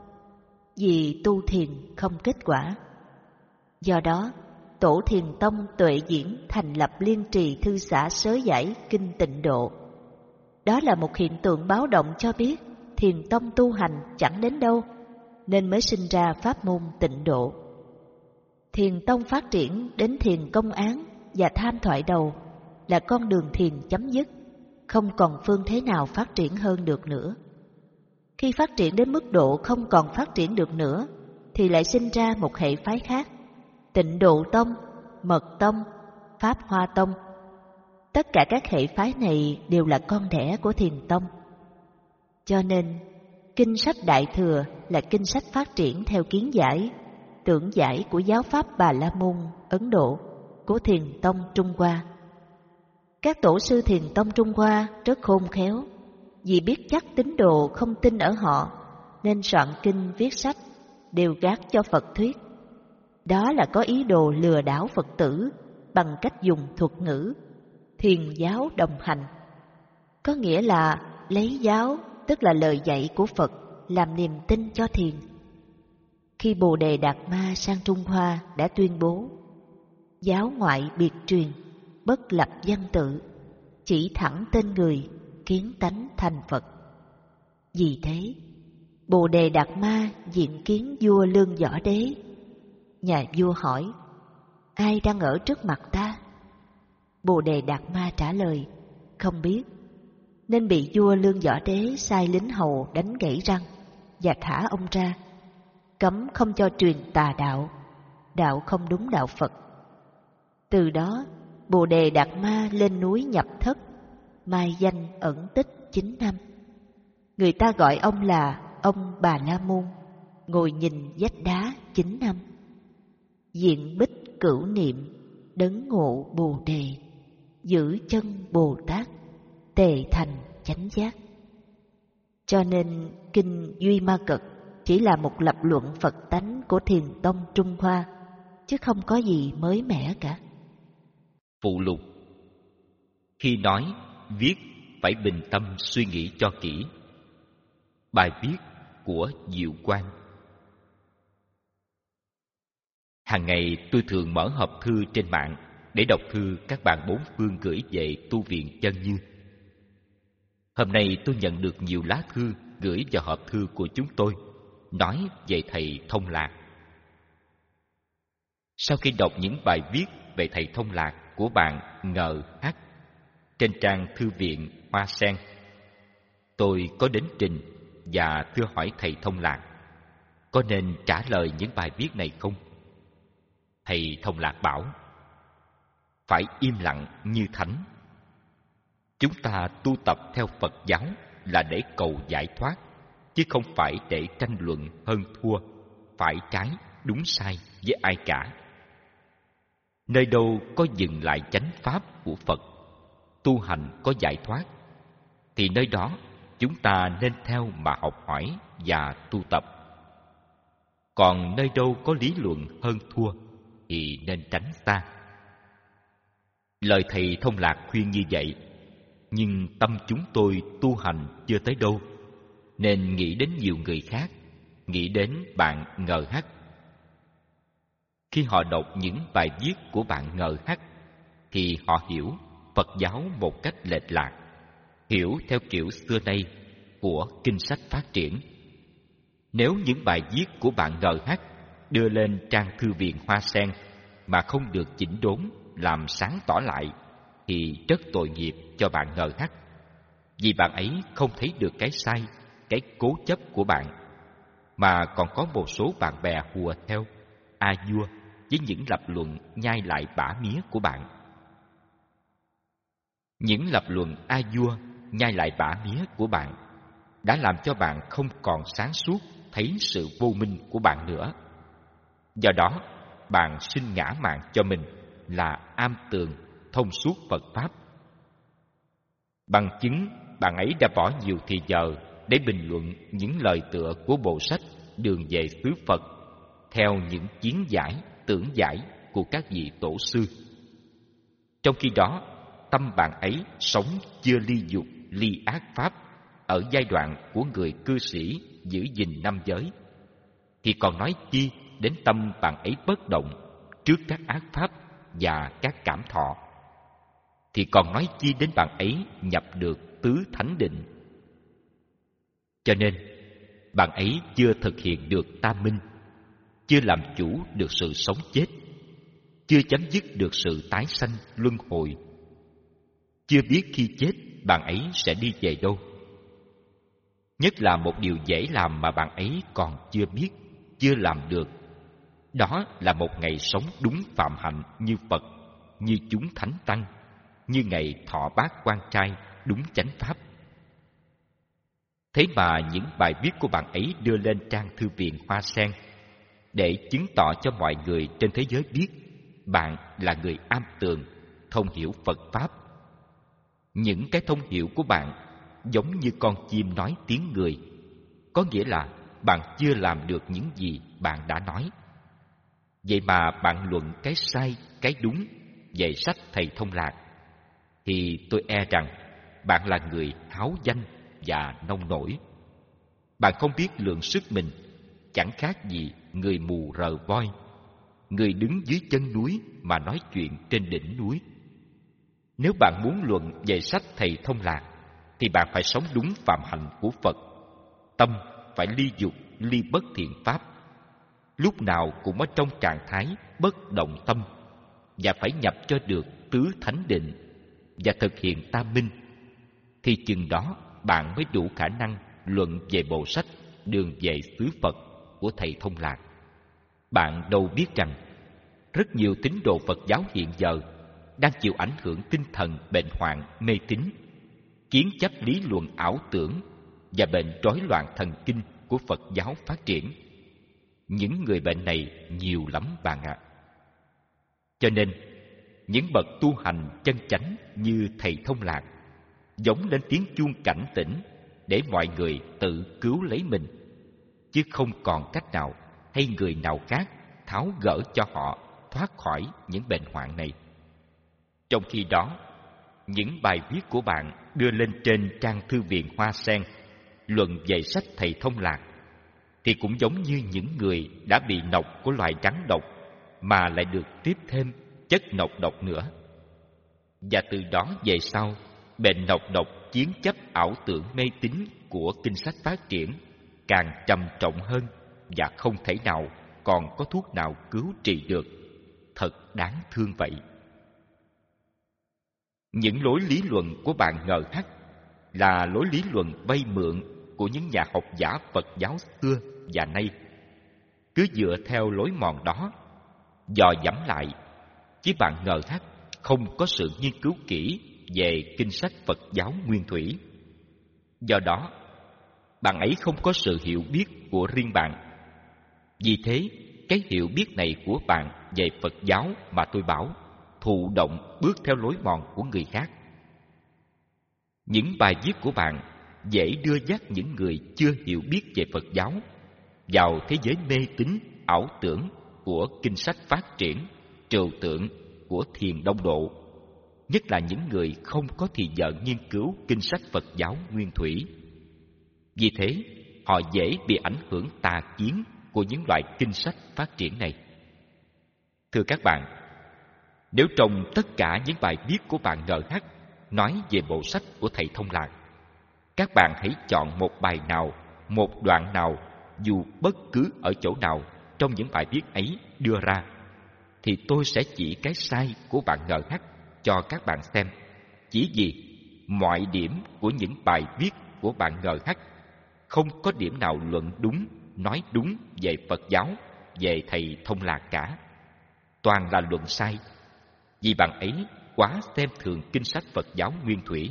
Speaker 1: vì tu thiền không kết quả. Do đó, Tổ Thiền Tông Tuệ Diễn thành lập Liên Trì Thư Xã Sớ Giải Kinh Tịnh Độ. Đó là một hiện tượng báo động cho biết Thiền Tông tu hành chẳng đến đâu, nên mới sinh ra pháp môn Tịnh Độ. Thiền Tông phát triển đến thiền công án và tham thoại đầu là con đường thiền chấm dứt, không còn phương thế nào phát triển hơn được nữa. Khi phát triển đến mức độ không còn phát triển được nữa, thì lại sinh ra một hệ phái khác, Tịnh Độ Tông, Mật Tông, Pháp Hoa Tông. Tất cả các hệ phái này đều là con đẻ của Thiền Tông. Cho nên, kinh sách Đại Thừa là kinh sách phát triển theo kiến giải, tưởng giải của giáo pháp Bà La Môn Ấn Độ, của Thiền Tông Trung Hoa. Các tổ sư Thiền Tông Trung Hoa rất khôn khéo, vì biết chắc tín đồ không tin ở họ, nên soạn kinh viết sách đều gác cho Phật thuyết. Đó là có ý đồ lừa đảo Phật tử bằng cách dùng thuật ngữ thiền giáo đồng hành. Có nghĩa là lấy giáo, tức là lời dạy của Phật, làm niềm tin cho thiền. Khi Bồ Đề Đạt Ma sang Trung Hoa đã tuyên bố giáo ngoại biệt truyền, bất lập văn tự, chỉ thẳng tên người, kiến tánh thành Phật. Vì thế, Bồ Đề Đạt Ma diện kiến vua Lương Võ Đế. Nhà vua hỏi, ai đang ở trước mặt ta? Bồ Đề Đạt Ma trả lời, không biết, nên bị vua Lương Võ Đế sai lính hầu đánh gãy răng và thả ông ra, cấm không cho truyền tà đạo, đạo không đúng đạo Phật. Từ đó, Bồ Đề Đạt Ma lên núi nhập thất, mai danh ẩn tích chín năm. Người ta gọi ông là ông Bà La Môn, ngồi nhìn vách đá chín năm. Diện bích cửu niệm, đấng ngộ Bồ Đề, giữ chân Bồ Tát, tề thành chánh giác. Cho nên kinh Duy Ma Cật chỉ là một lập luận Phật tánh của Thiền Tông Trung Hoa, chứ không có gì mới mẻ cả.
Speaker 2: Phụ lục: khi nói, viết phải bình tâm suy nghĩ cho kỹ. Bài viết của Diệu Quang. Hàng ngày tôi thường mở hộp thư trên mạng để đọc thư các bạn bốn phương gửi về tu viện Chân Như. Hôm nay tôi nhận được nhiều lá thư gửi vào hộp thư của chúng tôi, nói về thầy Thông Lạc. Sau khi đọc những bài viết về thầy Thông Lạc của bạn Ngờ H trên trang thư viện Hoa Sen, tôi có đến trình và thưa hỏi thầy Thông Lạc có nên trả lời những bài viết này không. Thầy Thông Lạc bảo, phải im lặng như thánh. Chúng ta tu tập theo Phật giáo là để cầu giải thoát, chứ không phải để tranh luận hơn thua, phải trái, đúng sai với ai cả. Nơi đâu có dừng lại chánh pháp của Phật, tu hành có giải thoát, thì nơi đó chúng ta nên theo mà học hỏi và tu tập. Còn nơi đâu có lý luận hơn thua thì nên tránh xa. Lời thầy Thông Lạc khuyên như vậy, nhưng tâm chúng tôi tu hành chưa tới đâu, nên nghĩ đến nhiều người khác, nghĩ đến bạn Ngờ H. Khi họ đọc những bài viết của bạn Ngờ H, thì họ hiểu Phật giáo một cách lệch lạc, hiểu theo kiểu xưa nay của kinh sách phát triển. Nếu những bài viết của bạn Ngờ H đưa lên trang thư viện Hoa Sen mà không được chỉnh đốn, làm sáng tỏ lại, thì rất tội nghiệp cho bạn Ngờ H, vì bạn ấy không thấy được cái sai, cái cố chấp của bạn, mà còn có một số bạn bè hùa theo, a vua với những lập luận nhai lại bả mía của bạn. Những lập luận a vua nhai lại bả mía của bạn đã làm cho bạn không còn sáng suốt thấy sự vô minh của bạn nữa. Do đó, bạn sinh ngã mạn cho mình là am tường thông suốt Phật Pháp. Bằng chứng, bạn ấy đã bỏ nhiều thời giờ để bình luận những lời tựa của bộ sách Đường về xứ Phật theo những kiến giải, tưởng giải của các vị tổ sư. Trong khi đó, tâm bạn ấy sống chưa ly dục, ly ác pháp ở giai đoạn của người cư sĩ giữ gìn năm giới, thì còn nói chi đến tâm bạn ấy bất động trước các ác pháp và các cảm thọ, thì còn nói chi đến bạn ấy nhập được tứ thánh định. Cho nên, bạn ấy chưa thực hiện được tam minh, chưa làm chủ được sự sống chết, chưa chấm dứt được sự tái sanh luân hồi, chưa biết khi chết bạn ấy sẽ đi về đâu. Nhất là một điều dễ làm mà bạn ấy còn chưa biết, chưa làm được, Đó là một ngày sống đúng phạm hạnh như Phật, như chúng thánh tăng, như ngày thọ bát quan trai đúng chánh pháp. Thế mà những bài viết của bạn ấy đưa lên trang thư viện Hoa Sen để chứng tỏ cho mọi người trên thế giới biết bạn là người am tường, thông hiểu Phật Pháp. Những cái thông hiểu của bạn giống như con chim nói tiếng người, có nghĩa là bạn chưa làm được những gì bạn đã nói. Vậy mà bạn luận cái sai, cái đúng về sách Thầy Thông Lạc, thì tôi e rằng bạn là người háo danh và nông nổi. Bạn không biết lượng sức mình, chẳng khác gì người mù rờ voi, người đứng dưới chân núi mà nói chuyện trên đỉnh núi. Nếu bạn muốn luận về sách Thầy Thông Lạc, thì bạn phải sống đúng phạm hạnh của Phật. Tâm phải ly dục, ly bất thiện pháp, lúc nào cũng ở trong trạng thái bất động tâm, và phải nhập cho được tứ thánh định và thực hiện tam minh. Thì chừng đó bạn mới đủ khả năng luận về bộ sách Đường về xứ Phật của Thầy Thông Lạc. Bạn đâu biết rằng rất nhiều tín đồ Phật giáo hiện giờ đang chịu ảnh hưởng tinh thần bệnh hoạn mê tín, kiến chấp lý luận ảo tưởng và bệnh rối loạn thần kinh của Phật giáo phát triển. Những người bệnh này nhiều lắm bạn ạ. Cho nên, những bậc tu hành chân chánh như Thầy Thông Lạc giống lên tiếng chuông cảnh tỉnh để mọi người tự cứu lấy mình, chứ không còn cách nào hay người nào khác tháo gỡ cho họ thoát khỏi những bệnh hoạn này. Trong khi đó, những bài viết của bạn đưa lên trên trang thư viện Hoa Sen luận về sách Thầy Thông Lạc thì cũng giống như những người đã bị nọc của loài rắn độc mà lại được tiếp thêm chất nọc độc nữa. Và từ đó về sau, bệnh nọc độc chiến chấp ảo tưởng mê tín của kinh sách phát triển càng trầm trọng hơn, và không thể nào còn có thuốc nào cứu trị được. Thật đáng thương vậy. Những lối lý luận của bạn ngờ hắc là lối lý luận vay mượn của những nhà học giả Phật giáo xưa và nay. Cứ dựa theo lối mòn đó, dò dẫm lại, chứ bạn ngờ hắc không có sự nghiên cứu kỹ về kinh sách Phật giáo nguyên thủy. Do đó, bạn ấy không có sự hiểu biết của riêng bạn. Vì thế, cái hiểu biết này của bạn về Phật giáo mà tôi bảo thụ động bước theo lối mòn của người khác. Những bài viết của bạn dễ đưa dắt những người chưa hiểu biết về Phật giáo vào thế giới mê tín, ảo tưởng của kinh sách phát triển, trừu tượng của thiền đông độ, nhất là những người không có thì giờ nghiên cứu kinh sách Phật giáo nguyên thủy. Vì thế, họ dễ bị ảnh hưởng tà kiến của những loại kinh sách phát triển này. Thưa các bạn, nếu trong tất cả những bài viết của bạn ngờ hắc nói về bộ sách của Thầy Thông Lạc, các bạn hãy chọn một bài nào, một đoạn nào, dù bất cứ ở chỗ nào trong những bài viết ấy đưa ra, thì tôi sẽ chỉ cái sai của bạn ngờ hắc cho các bạn xem. Chỉ vì mọi điểm của những bài viết của bạn ngờ hắc không có điểm nào luận đúng, nói đúng về Phật giáo, về Thầy Thông Lạc cả. Toàn là luận sai, vì bạn ấy quá xem thường kinh sách Phật giáo nguyên thủy.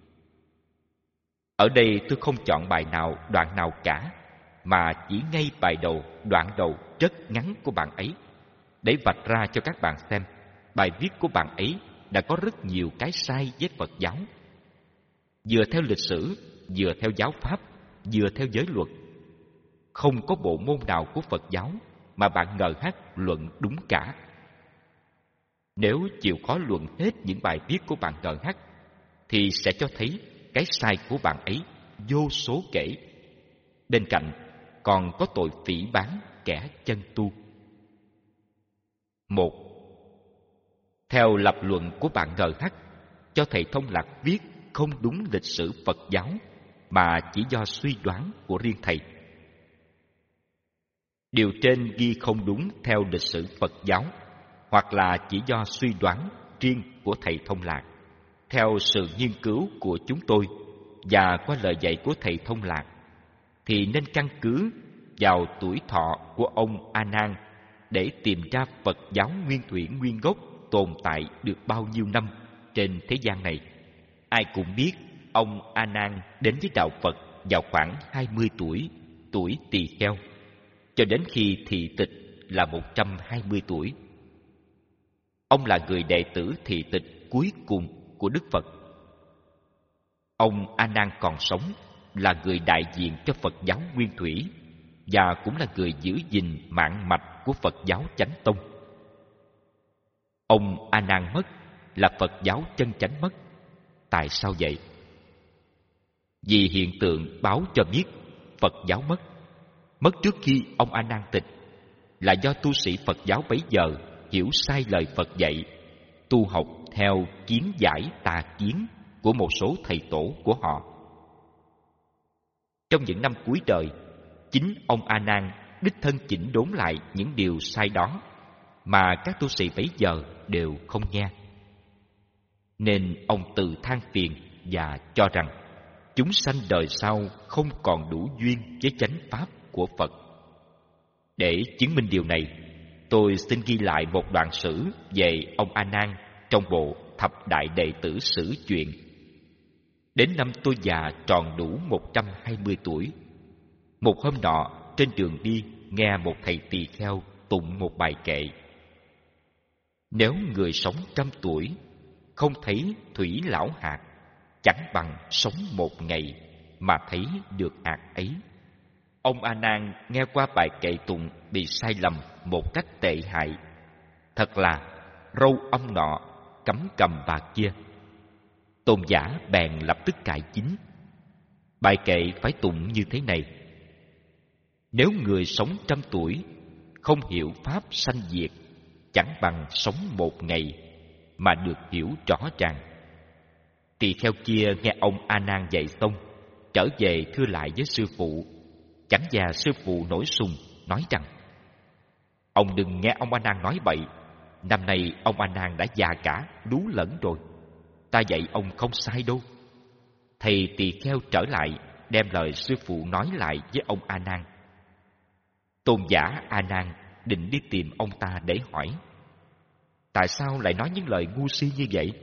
Speaker 2: Ở đây tôi không chọn bài nào, đoạn nào cả, mà chỉ ngay bài đầu, đoạn đầu rất ngắn của bạn ấy, để vạch ra cho các bạn xem bài viết của bạn ấy đã có rất nhiều cái sai với Phật giáo. Vừa theo lịch sử, vừa theo giáo pháp, vừa theo giới luật. Không có bộ môn nào của Phật giáo mà bạn ngờ hắc luận đúng cả. Nếu chịu khó luận hết những bài viết của bạn ngờ hắc, thì sẽ cho thấy cái sai của bạn ấy vô số kể. Bên cạnh còn có tội phỉ báng kẻ chân tu. Một, theo lập luận của bạn ngờ hắc, cho Thầy Thông Lạc viết không đúng lịch sử Phật giáo, mà chỉ do suy đoán của riêng thầy. Điều trên ghi không đúng theo lịch sử Phật giáo, hoặc là chỉ do suy đoán riêng của Thầy Thông Lạc. Theo sự nghiên cứu của chúng tôi và qua lời dạy của Thầy Thông Lạc, thì nên căn cứ vào tuổi thọ của ông A Nan để tìm ra Phật giáo nguyên thủy nguyên gốc tồn tại được bao nhiêu năm trên thế gian này. Ai cũng biết ông A Nan đến với đạo Phật vào khoảng hai mươi tuổi, tuổi Tỳ Kheo, cho đến khi thị tịch là một trăm hai mươi tuổi. Ông là người đệ tử thị tịch cuối cùng của Đức Phật. Ông A Nan còn sống là người đại diện cho Phật giáo nguyên thủy và cũng là người giữ gìn mạng mạch của Phật giáo Chánh Tông. Ông A Nan mất là Phật giáo chân chánh mất. Tại sao vậy? Vì hiện tượng báo cho biết Phật giáo mất. Mất trước khi ông A Nan tịch là do tu sĩ Phật giáo bấy giờ hiểu sai lời Phật dạy, tu học theo kiến giải tà kiến của một số thầy tổ của họ. Trong những năm cuối đời, chính ông A Nan đích thân chỉnh đốn lại những điều sai đó mà các tu sĩ bấy giờ đều không nghe. Nên ông tự than phiền và cho rằng chúng sanh đời sau không còn đủ duyên với chánh pháp của Phật. Để chứng minh điều này, tôi xin ghi lại một đoạn sử về ông A Nan trong bộ Thập Đại Đệ Tử Sử Chuyện. Đến năm tôi già tròn đủ một trăm hai mươi tuổi, một hôm nọ trên đường đi nghe một thầy tỳ kheo tụng một bài kệ: nếu người sống trăm tuổi không thấy thủy lão hạt, chẳng bằng sống một ngày mà thấy được hạt ấy. Ông A Nan nghe qua bài kệ tụng bị sai lầm một cách tệ hại. Thật là râu ông nọ cắm cầm bà kia. Tôn giả bèn lập tức cải chính. Bài kệ phải tụng như thế này: nếu người sống trăm tuổi không hiểu pháp sanh diệt, chẳng bằng sống một ngày mà được hiểu rõ ràng. Tỳ kheo kia nghe ông A Nan dạy xong, trở về thưa lại với sư phụ. Chẳng già sư phụ nổi sùng nói rằng: ông đừng nghe ông A Nan nói bậy. Năm nay ông A Nan đã già cả, lú lẫn rồi. Ta dạy ông không sai đâu. Thầy tỳ kheo trở lại đem lời sư phụ nói lại với ông A Nan. Tôn giả A Nan định đi tìm ông ta để hỏi: tại sao lại nói những lời ngu si như vậy?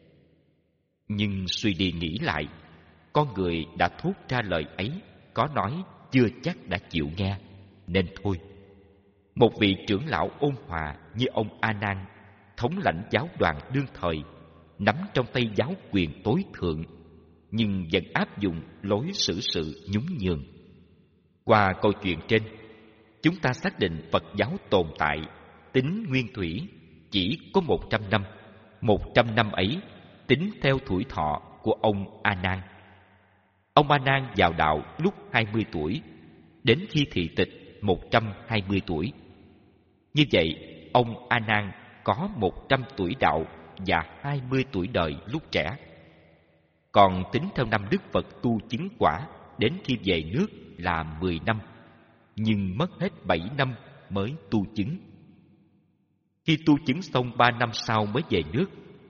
Speaker 2: Nhưng suy đi nghĩ lại, con người đã thốt ra lời ấy có nói chưa chắc đã chịu nghe, nên thôi. Một vị trưởng lão ôn hòa như ông A Nan, thống lãnh giáo đoàn đương thời, nắm trong tay giáo quyền tối thượng, nhưng vẫn áp dụng lối xử sự nhún nhường. Qua câu chuyện trên, chúng ta xác định Phật giáo tồn tại tính nguyên thủy chỉ có một trăm năm. Một trăm năm ấy tính theo tuổi thọ của ông A Nan. Ông A Nan vào đạo lúc hai mươi tuổi, đến khi thị tịch một trăm hai mươi tuổi. Như vậy, ông A Nan có một trăm tuổi đạo và hai mươi tuổi đời lúc trẻ. Còn tính theo năm Đức Phật tu chứng quả đến khi về nước là mười năm, nhưng mất hết bảy năm mới tu chứng. Khi tu chứng xong ba năm sau mới về nước.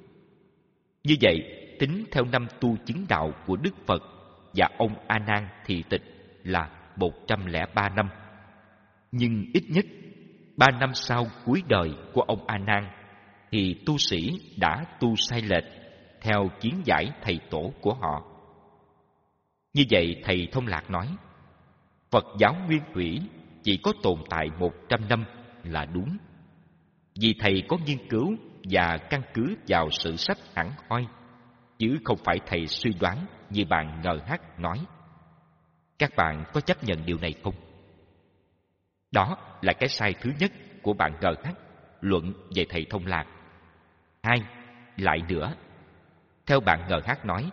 Speaker 2: Như vậy, tính theo năm tu chứng đạo của Đức Phật và ông A Nan thị tịch là một trăm lẻ ba năm. Nhưng ít nhất ba năm sau cuối đời của ông A Nan thì tu sĩ đã tu sai lệch theo kiến giải thầy tổ của họ. Như vậy, thầy Thông Lạc nói Phật giáo nguyên thủy chỉ có tồn tại một trăm năm là đúng. Vì thầy có nghiên cứu và căn cứ vào sử sách hẳn hoi, chứ không phải thầy suy đoán như bạn ngờ hắc nói. Các bạn có chấp nhận điều này không? Đó là cái sai thứ nhất của bạn ngờ hắc luận về thầy Thông Lạc. Hai, lại nữa, theo bạn ngờ hắc nói,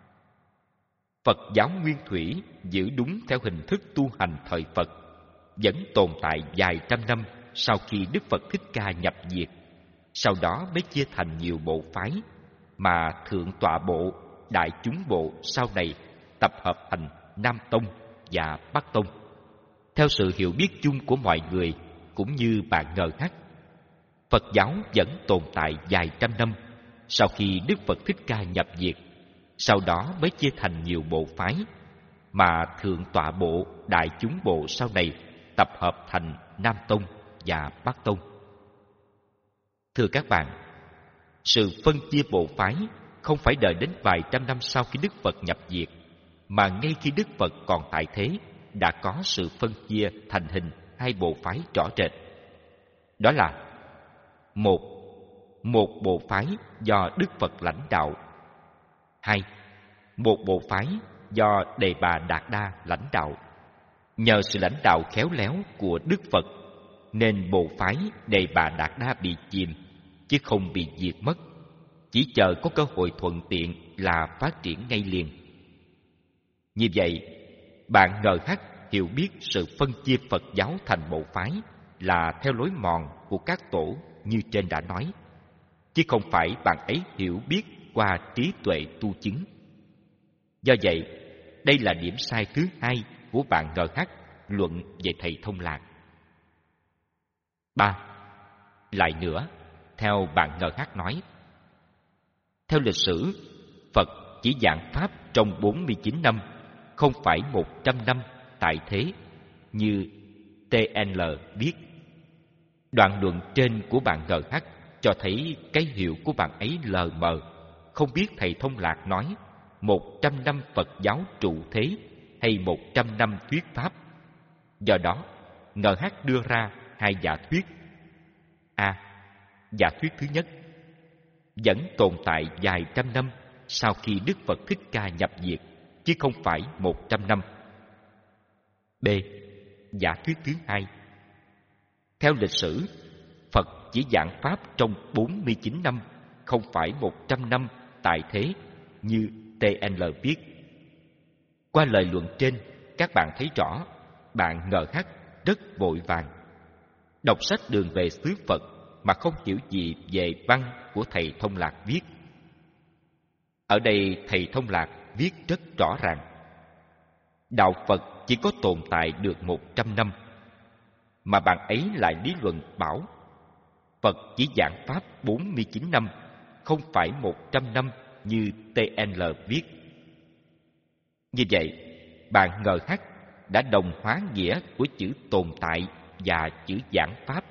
Speaker 2: Phật giáo nguyên thủy giữ đúng theo hình thức tu hành thời Phật, vẫn tồn tại vài trăm năm sau khi Đức Phật Thích Ca nhập diệt. Sau đó mới chia thành nhiều bộ phái, mà Thượng Tọa Bộ, Đại Chúng Bộ sau này tập hợp thành Nam Tông và Bắc Tông. Theo sự hiểu biết chung của mọi người, cũng như bạn ngờ hắc, Phật giáo vẫn tồn tại vài trăm năm sau khi Đức Phật Thích Ca nhập diệt. Sau đó mới chia thành nhiều bộ phái, mà Thượng Tọa Bộ, Đại Chúng Bộ sau này tập hợp thành Nam Tông và Bắc Tông. Thưa các bạn, sự phân chia bộ phái không phải đợi đến vài trăm năm sau khi Đức Phật nhập diệt, mà ngay khi Đức Phật còn tại thế đã có sự phân chia thành hình hai bộ phái rõ rệt. Đó là một, một bộ phái do Đức Phật lãnh đạo. Hai, một bộ phái do Đề Bà Đạt Đa lãnh đạo. Nhờ sự lãnh đạo khéo léo của Đức Phật nên bộ phái Đề Bà Đạt Đa bị chìm, chứ không bị diệt mất, chỉ chờ có cơ hội thuận tiện là phát triển ngay liền. Như vậy, bạn ngờ hắc hiểu biết sự phân chia Phật giáo thành bộ phái là theo lối mòn của các tổ như trên đã nói, chứ không phải bạn ấy hiểu biết qua trí tuệ tu chứng. Do vậy, đây là điểm sai thứ hai của bạn ngờ hắc luận về thầy Thông Lạc. Ba. Lại nữa, theo bạn ngờ hắc nói, theo lịch sử, Phật chỉ giảng pháp trong bốn mươi chín năm, không phải một trăm năm tại thế, như tê en lờ viết. Đoạn luận trên của bạn ngờ hắc cho thấy cái hiểu của bạn ấy lờ mờ, không biết thầy Thông Lạc nói một trăm năm Phật giáo trụ thế hay một trăm năm thuyết pháp. Do đó, ngờ hắc đưa ra hai giả thuyết. A. Giả thuyết thứ nhất, vẫn tồn tại vài trăm năm sau khi Đức Phật Thích Ca nhập diệt, chứ không phải một trăm năm. B. Giả thuyết thứ hai, theo lịch sử, Phật chỉ giảng pháp trong bốn mươi chín năm, không phải một trăm năm tại thế, như tê en lờ viết. Qua lời luận trên, các bạn thấy rõ, bạn ngờ hắc rất vội vàng. Đọc sách Đường về xứ Phật mà không hiểu gì về văn của thầy Thông Lạc viết. Ở đây thầy Thông Lạc viết rất rõ ràng. Đạo Phật chỉ có tồn tại được một trăm năm, mà bạn ấy lại lý luận bảo Phật chỉ giảng pháp bốn mươi chín năm, không phải một trăm năm như tê en lờ viết. Như vậy, bạn ngờ hắc đã đồng hóa nghĩa của chữ tồn tại và chữ giảng pháp.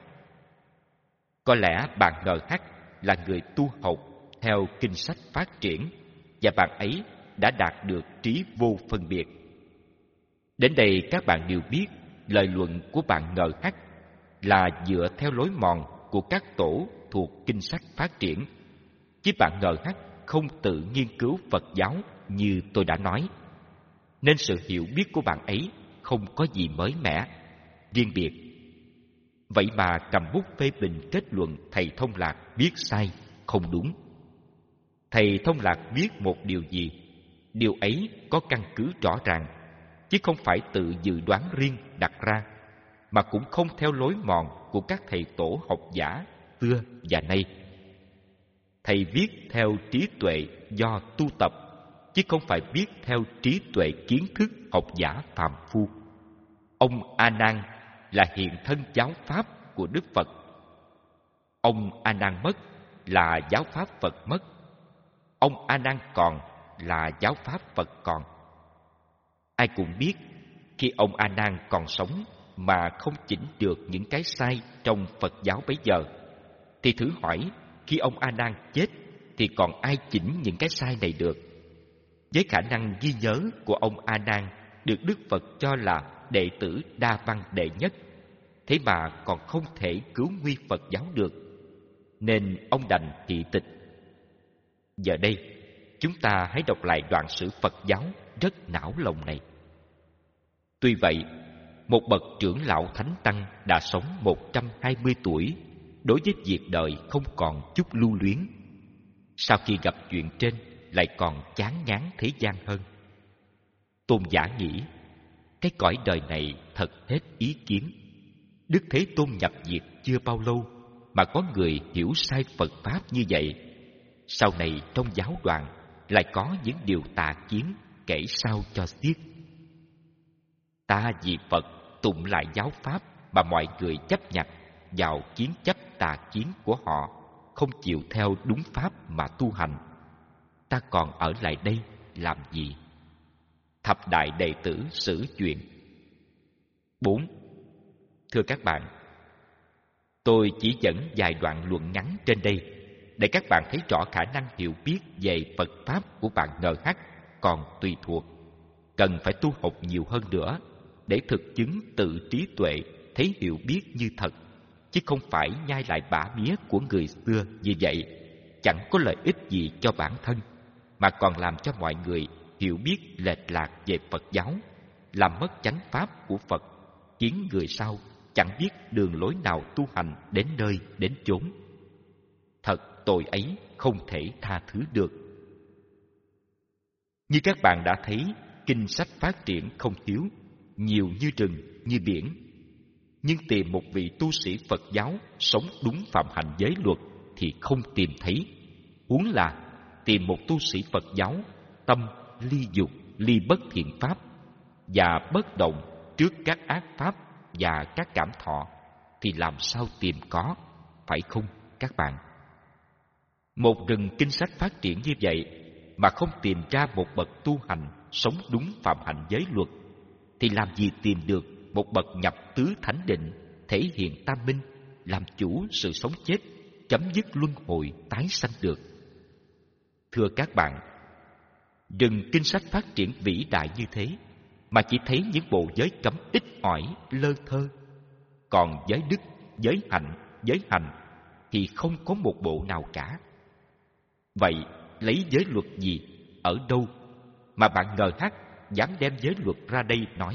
Speaker 2: Có lẽ bạn ngờ hắc là người tu học theo kinh sách phát triển, và bạn ấy đã đạt được trí vô phân biệt. Đến đây các bạn đều biết lời luận của bạn ngờ hắc là dựa theo lối mòn của các tổ thuộc kinh sách phát triển, chứ bạn ngờ hắc không tự nghiên cứu Phật giáo như tôi đã nói, nên sự hiểu biết của bạn ấy không có gì mới mẻ, riêng biệt. Vậy mà cầm bút phê bình kết luận thầy Thông Lạc viết sai, không đúng. Thầy Thông Lạc viết một điều gì, điều ấy có căn cứ rõ ràng, chứ không phải tự dự đoán riêng đặt ra, mà cũng không theo lối mòn của các thầy tổ học giả xưa và nay. Thầy viết theo trí tuệ do tu tập, chứ không phải viết theo trí tuệ kiến thức học giả phàm phu. Ông A Nan là hiện thân giáo pháp của Đức Phật. Ông A Nan mất là giáo pháp Phật mất. Ông A Nan còn là giáo pháp Phật còn. Ai cũng biết, khi ông A Nan còn sống mà không chỉnh được những cái sai trong Phật giáo bấy giờ, thì thử hỏi khi ông A Nan chết thì còn ai chỉnh những cái sai này được? Với khả năng ghi nhớ của ông A Nan được Đức Phật cho là đệ tử đa văn đệ nhất, thế mà còn không thể cứu nguy Phật giáo được, nên ông đành thị tịch. Giờ đây, chúng ta hãy đọc lại đoạn sử Phật giáo rất não lòng này. Tuy vậy, một bậc trưởng lão thánh tăng đã sống một trăm hai mươi tuổi, đối với việc đời không còn chút lưu luyến. Sau khi gặp chuyện trên, lại còn chán ngán thế gian hơn. Tôn giả nghĩ, cái cõi đời này thật hết ý kiến. Đức Thế Tôn nhập diệt chưa bao lâu mà có người hiểu sai Phật Pháp như vậy. Sau này trong giáo đoàn lại có những điều tà kiến, kể sao cho xiết. Ta vì Phật tụng lại giáo Pháp mà mọi người chấp nhận vào kiến chấp tà kiến của họ, không chịu theo đúng Pháp mà tu hành. Ta còn ở lại đây làm gì? Thập đại đệ tử sử chuyện. Bốn. Thưa các bạn, Tôi chỉ dẫn vài đoạn luận ngắn trên đây để các bạn thấy rõ khả năng hiểu biết về Phật Pháp của bạn Ngờ Hắc còn tùy thuộc. Cần phải tu học nhiều hơn nữa để thực chứng tự trí tuệ thấy hiểu biết như thật, chứ không phải nhai lại bả mía của người xưa như vậy. Chẳng có lợi ích gì cho bản thân, mà còn làm cho mọi người hiểu biết lệch lạc về Phật giáo, làm mất chánh pháp của Phật, khiến người sau chẳng biết đường lối nào tu hành đến nơi đến chốn. Thật tội ấy không thể tha thứ được. Như các bạn đã thấy, kinh sách phát triển không thiếu, nhiều như rừng, như biển. Nhưng tìm một vị tu sĩ Phật giáo sống đúng phạm hạnh giới luật thì không tìm thấy. Huống là tìm một tu sĩ Phật giáo tâm ly dục, ly bất thiện pháp và bất động trước các ác pháp và các cảm thọ thì làm sao tìm có, phải không các bạn? Một rừng kinh sách phát triển như vậy mà không tìm ra một bậc tu hành sống đúng phạm hạnh giới luật thì làm gì tìm được một bậc nhập tứ thánh định, thể hiện tam minh, làm chủ sự sống chết, chấm dứt luân hồi tái sanh được? Thưa các bạn, rừng kinh sách phát triển vĩ đại như thế mà chỉ thấy những bộ giới cấm ít ỏi lơ thơ, còn giới đức, giới hạnh, giới hành thì không có một bộ nào cả. Vậy lấy giới luật gì, ở đâu mà bạn Ngờ Hắc dám đem giới luật ra đây nói?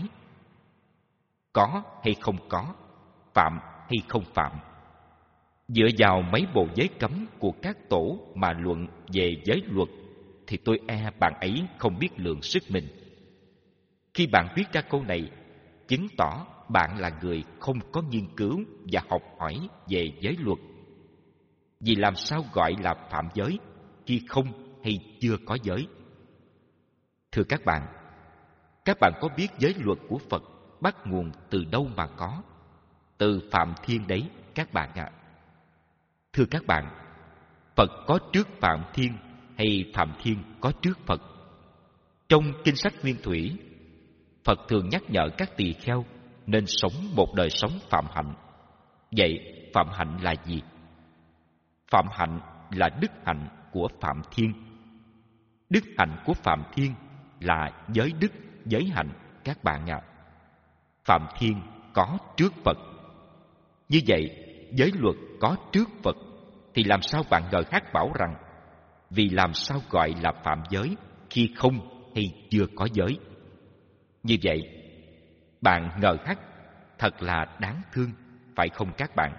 Speaker 2: Có hay không có, phạm hay không phạm? Dựa vào mấy bộ giới cấm của các tổ mà luận về giới luật thì tôi e bạn ấy không biết lượng sức mình. Khi bạn viết ra câu này, chứng tỏ bạn là người không có nghiên cứu và học hỏi về giới luật. Vì làm sao gọi là phạm giới khi không hay chưa có giới? Thưa các bạn, các bạn có biết giới luật của Phật bắt nguồn từ đâu mà có? Từ Phạm Thiên đấy các bạn ạ. À. Thưa các bạn, Phật có trước Phạm Thiên hay Phạm Thiên có trước Phật? Trong kinh sách Nguyên Thủy, Phật thường nhắc nhở các tỳ kheo nên sống một đời sống phạm hạnh. Vậy phạm hạnh là gì? Phạm hạnh là đức hạnh của Phạm Thiên. Đức hạnh của Phạm Thiên là giới đức, giới hạnh các bạn ạ. À. Phạm Thiên có trước Phật. Như vậy, giới luật có trước Phật thì làm sao bạn Ngờ Hắc bảo rằng vì làm sao gọi là phạm giới khi không hay chưa có giới? Như vậy, bạn Ngờ Hắc thật là đáng thương, phải không các bạn?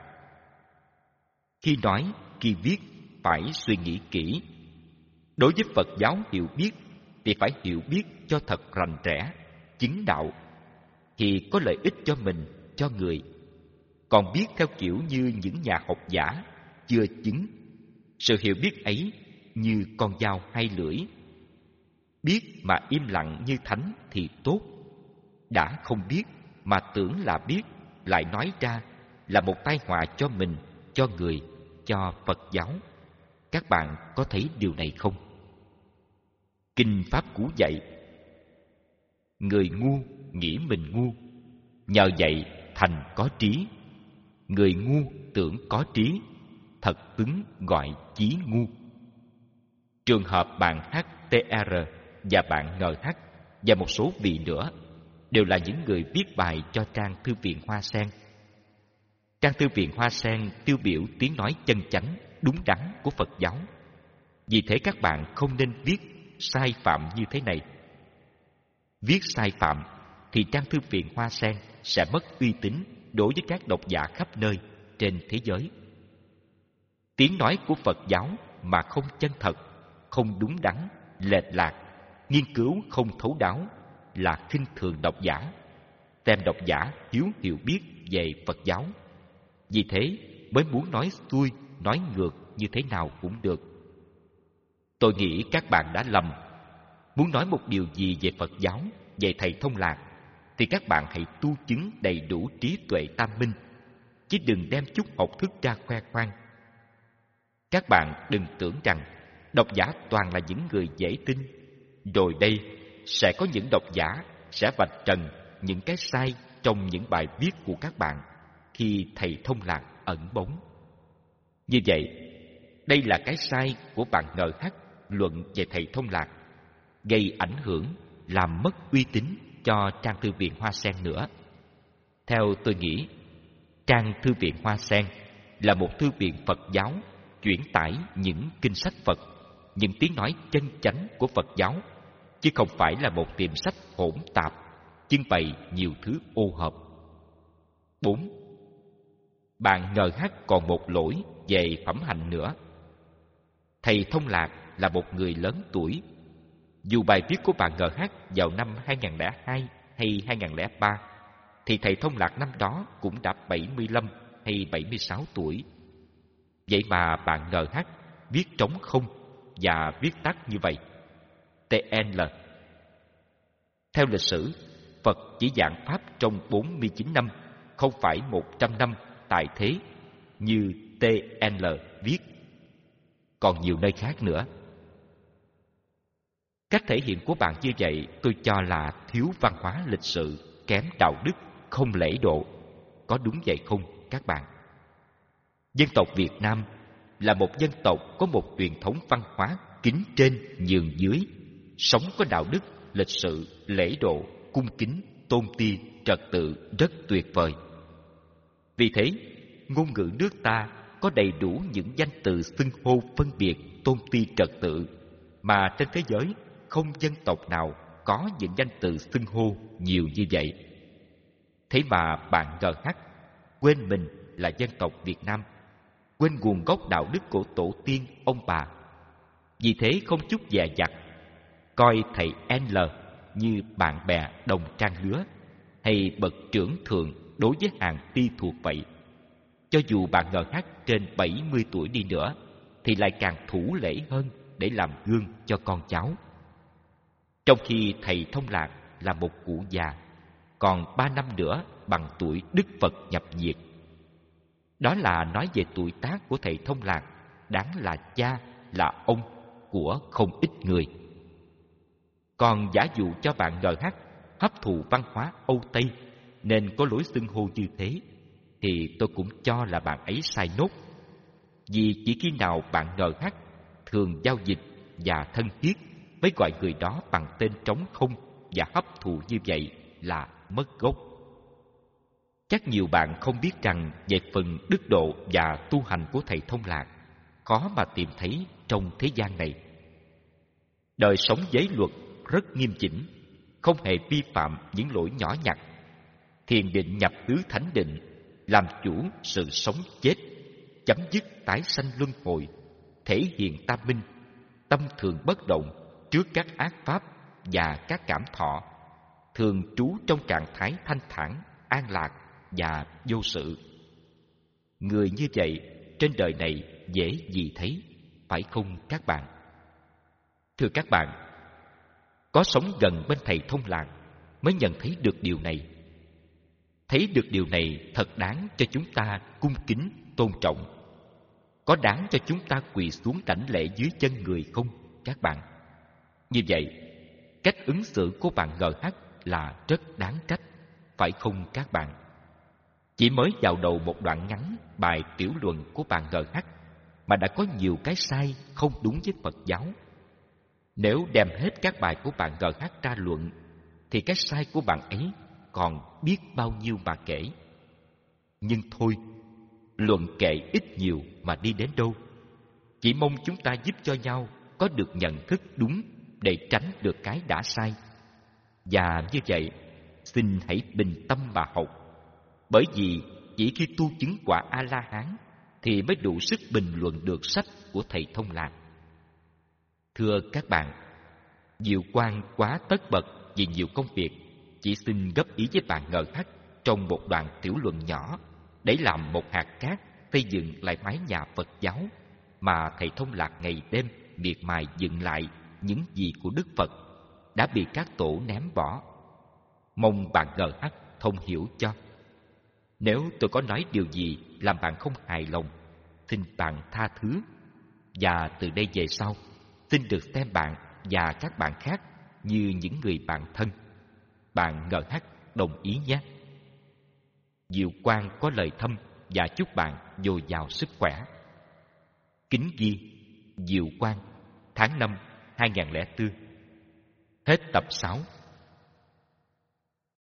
Speaker 2: Khi nói, khi viết phải suy nghĩ kỹ. Đối với Phật giáo hiểu biết thì phải hiểu biết cho thật rành rẽ, chứng đạo thì có lợi ích cho mình, cho người. Còn biết theo kiểu như những nhà học giả chưa chứng, sự hiểu biết ấy như con dao hai lưỡi. Biết mà im lặng như thánh thì tốt. Đã không biết mà tưởng là biết, lại nói ra là một tai họa cho mình, cho người, cho Phật giáo. Các bạn có thấy điều này không? Kinh Pháp Cú dạy: người ngu nghĩ mình ngu, nhờ vậy thành có trí. Người ngu tưởng có trí, thật tướng gọi chí ngu. Trường hợp bạn hát tê rờ và bạn en hát và một số vị nữa đều là những người viết bài cho trang Thư viện Hoa Sen. Trang Thư viện Hoa Sen tiêu biểu tiếng nói chân chánh, đúng đắn của Phật giáo. Vì thế các bạn không nên viết sai phạm như thế này. Viết sai phạm thì trang Thư viện Hoa Sen sẽ mất uy tín đối với các độc giả khắp nơi trên thế giới. Tiếng nói của Phật giáo mà không chân thật, không đúng đắn, lệch lạc, nghiên cứu không thấu đáo là khinh thường độc giả, xem độc giả thiếu hiểu biết về Phật giáo. Vì thế mới muốn nói xuôi, nói ngược như thế nào cũng được. Tôi nghĩ các bạn đã lầm. Muốn nói một điều gì về Phật giáo, về Thầy Thông Lạc, thì các bạn hãy tu chứng đầy đủ trí tuệ tam minh, chứ đừng đem chút học thức ra khoe khoang. Các bạn đừng tưởng rằng độc giả toàn là những người dễ tin, rồi đây sẽ có những độc giả sẽ vạch trần những cái sai trong những bài viết của các bạn khi Thầy Thông Lạc ẩn bóng. Như vậy, đây là cái sai của bạn ngờ hắc luận về thầy Thông Lạc, gây ảnh hưởng, làm mất uy tín cho trang thư viện Hoa Sen nữa. Theo tôi nghĩ, trang thư viện Hoa Sen là một thư viện Phật giáo chuyển tải những kinh sách Phật, những tiếng nói chân chánh của Phật giáo, chứ không phải là một tiệm sách hỗn tạp, trưng bày nhiều thứ ô hợp. Bốn. Bạn ngờ hắc còn một lỗi về phẩm hạnh nữa. Thầy Thông Lạc là một người lớn tuổi. Dù bài viết của bạn ngờ hắc vào năm hai nghìn không trăm lẻ hai hay hai nghìn không trăm lẻ ba, thì thầy Thông Lạc năm đó cũng đã bảy mươi lăm hay bảy mươi sáu tuổi. Vậy mà bạn ngờ hắc viết trống không và viết tắt như vậy: tê en lờ. Theo lịch sử, Phật chỉ giảng Pháp trong bốn mươi chín năm, không phải một trăm năm tại thế như tê en lờ viết. Còn nhiều nơi khác nữa. Cách thể hiện của bạn như vậy tôi cho là thiếu văn hóa lịch sự, kém đạo đức, không lễ độ. Có đúng vậy không các bạn? Dân tộc Việt Nam là một dân tộc có một truyền thống văn hóa kính trên nhường dưới, sống có đạo đức, lịch sự, lễ độ, cung kính, tôn ti, trật tự rất tuyệt vời. Vì thế, ngôn ngữ nước ta có đầy đủ những danh từ xưng hô phân biệt tôn ti trật tự mà trên thế giới không dân tộc nào có những danh từ xưng hô nhiều như vậy. Thế mà bạn ngờ hắc quên mình là dân tộc Việt Nam, quên nguồn gốc đạo đức của tổ tiên ông bà. Vì thế không chút dè dặt, coi thầy L như bạn bè đồng trang lứa hay bậc trưởng thượng đối với hàng ti thuộc vậy. Cho dù bạn ngờ hắc trên bảy mươi tuổi đi nữa thì lại càng thủ lễ hơn để làm gương cho con cháu. Trong khi thầy Thông Lạc là một cụ già, còn ba năm nữa bằng tuổi Đức Phật nhập diệt. Đó là nói về tuổi tác của thầy Thông Lạc, đáng là cha, là ông của không ít người. Còn giả dụ cho bạn ngờ hắc hấp thụ văn hóa Âu Tây nên có lối xưng hô như thế, thì tôi cũng cho là bạn ấy sai nốt. Vì chỉ khi nào bạn ngờ hắc thường giao dịch và thân thiết mới gọi người đó bằng tên trống không và hấp thụ như vậy là mất gốc. Chắc nhiều bạn không biết rằng về phần đức độ và tu hành của thầy Thông Lạc khó mà tìm thấy trong thế gian này. Đời sống giới luật rất nghiêm chỉnh, không hề vi phạm những lỗi nhỏ nhặt. Thiền định nhập tứ thánh định, làm chủ sự sống chết, chấm dứt tái sanh luân hồi, thể hiện tam minh, tâm thường bất động trước các ác pháp và các cảm thọ, thường trú trong trạng thái thanh thản, an lạc và vô sự. Người như vậy trên đời này dễ gì thấy, phải không các bạn? Thưa các bạn, có sống gần bên thầy Thông Lạc mới nhận thấy được điều này. Thấy được điều này thật đáng cho chúng ta cung kính, tôn trọng. Có đáng cho chúng ta quỳ xuống đảnh lễ dưới chân người không các bạn? Như vậy, cách ứng xử của bạn ngờ hắc là rất đáng trách, phải không các bạn? Chỉ mới vào đầu một đoạn ngắn bài tiểu luận của bạn ngờ hắc mà đã có nhiều cái sai không đúng với Phật giáo. Nếu đem hết các bài của bạn ngờ hắc ra luận, thì cái sai của bạn ấy còn biết bao nhiêu mà kể. Nhưng thôi, luận kệ ít nhiều mà đi đến đâu. Chỉ mong chúng ta giúp cho nhau có được nhận thức đúng để tránh được cái đã sai. Và như vậy, xin hãy bình tâm mà học. Bởi vì chỉ khi tu chứng quả A-la-hán thì mới đủ sức bình luận được sách của thầy Thông Lạc. Thưa các bạn, Diệu Quang quá tất bật vì nhiều công việc, chỉ xin góp ý với bạn ngờ hắc trong một đoạn tiểu luận nhỏ để làm một hạt cát xây dựng lại mái nhà Phật giáo mà thầy Thông Lạc ngày đêm miệt mài dựng lại những gì của Đức Phật đã bị các tổ ném bỏ. Mong bạn ngờ hắc thông hiểu cho. Nếu tôi có nói điều gì làm bạn không hài lòng, xin bạn tha thứ. Và từ đây về sau, xin được xem bạn và các bạn khác như những người bạn thân. Bạn ngờ hắc đồng ý nhé. Diệu Quang có lời thăm và chúc bạn dồi dào sức khỏe. Kính ghi Diệu Quang, tháng năm hai nghìn không trăm lẻ bốn. Hết tập sáu.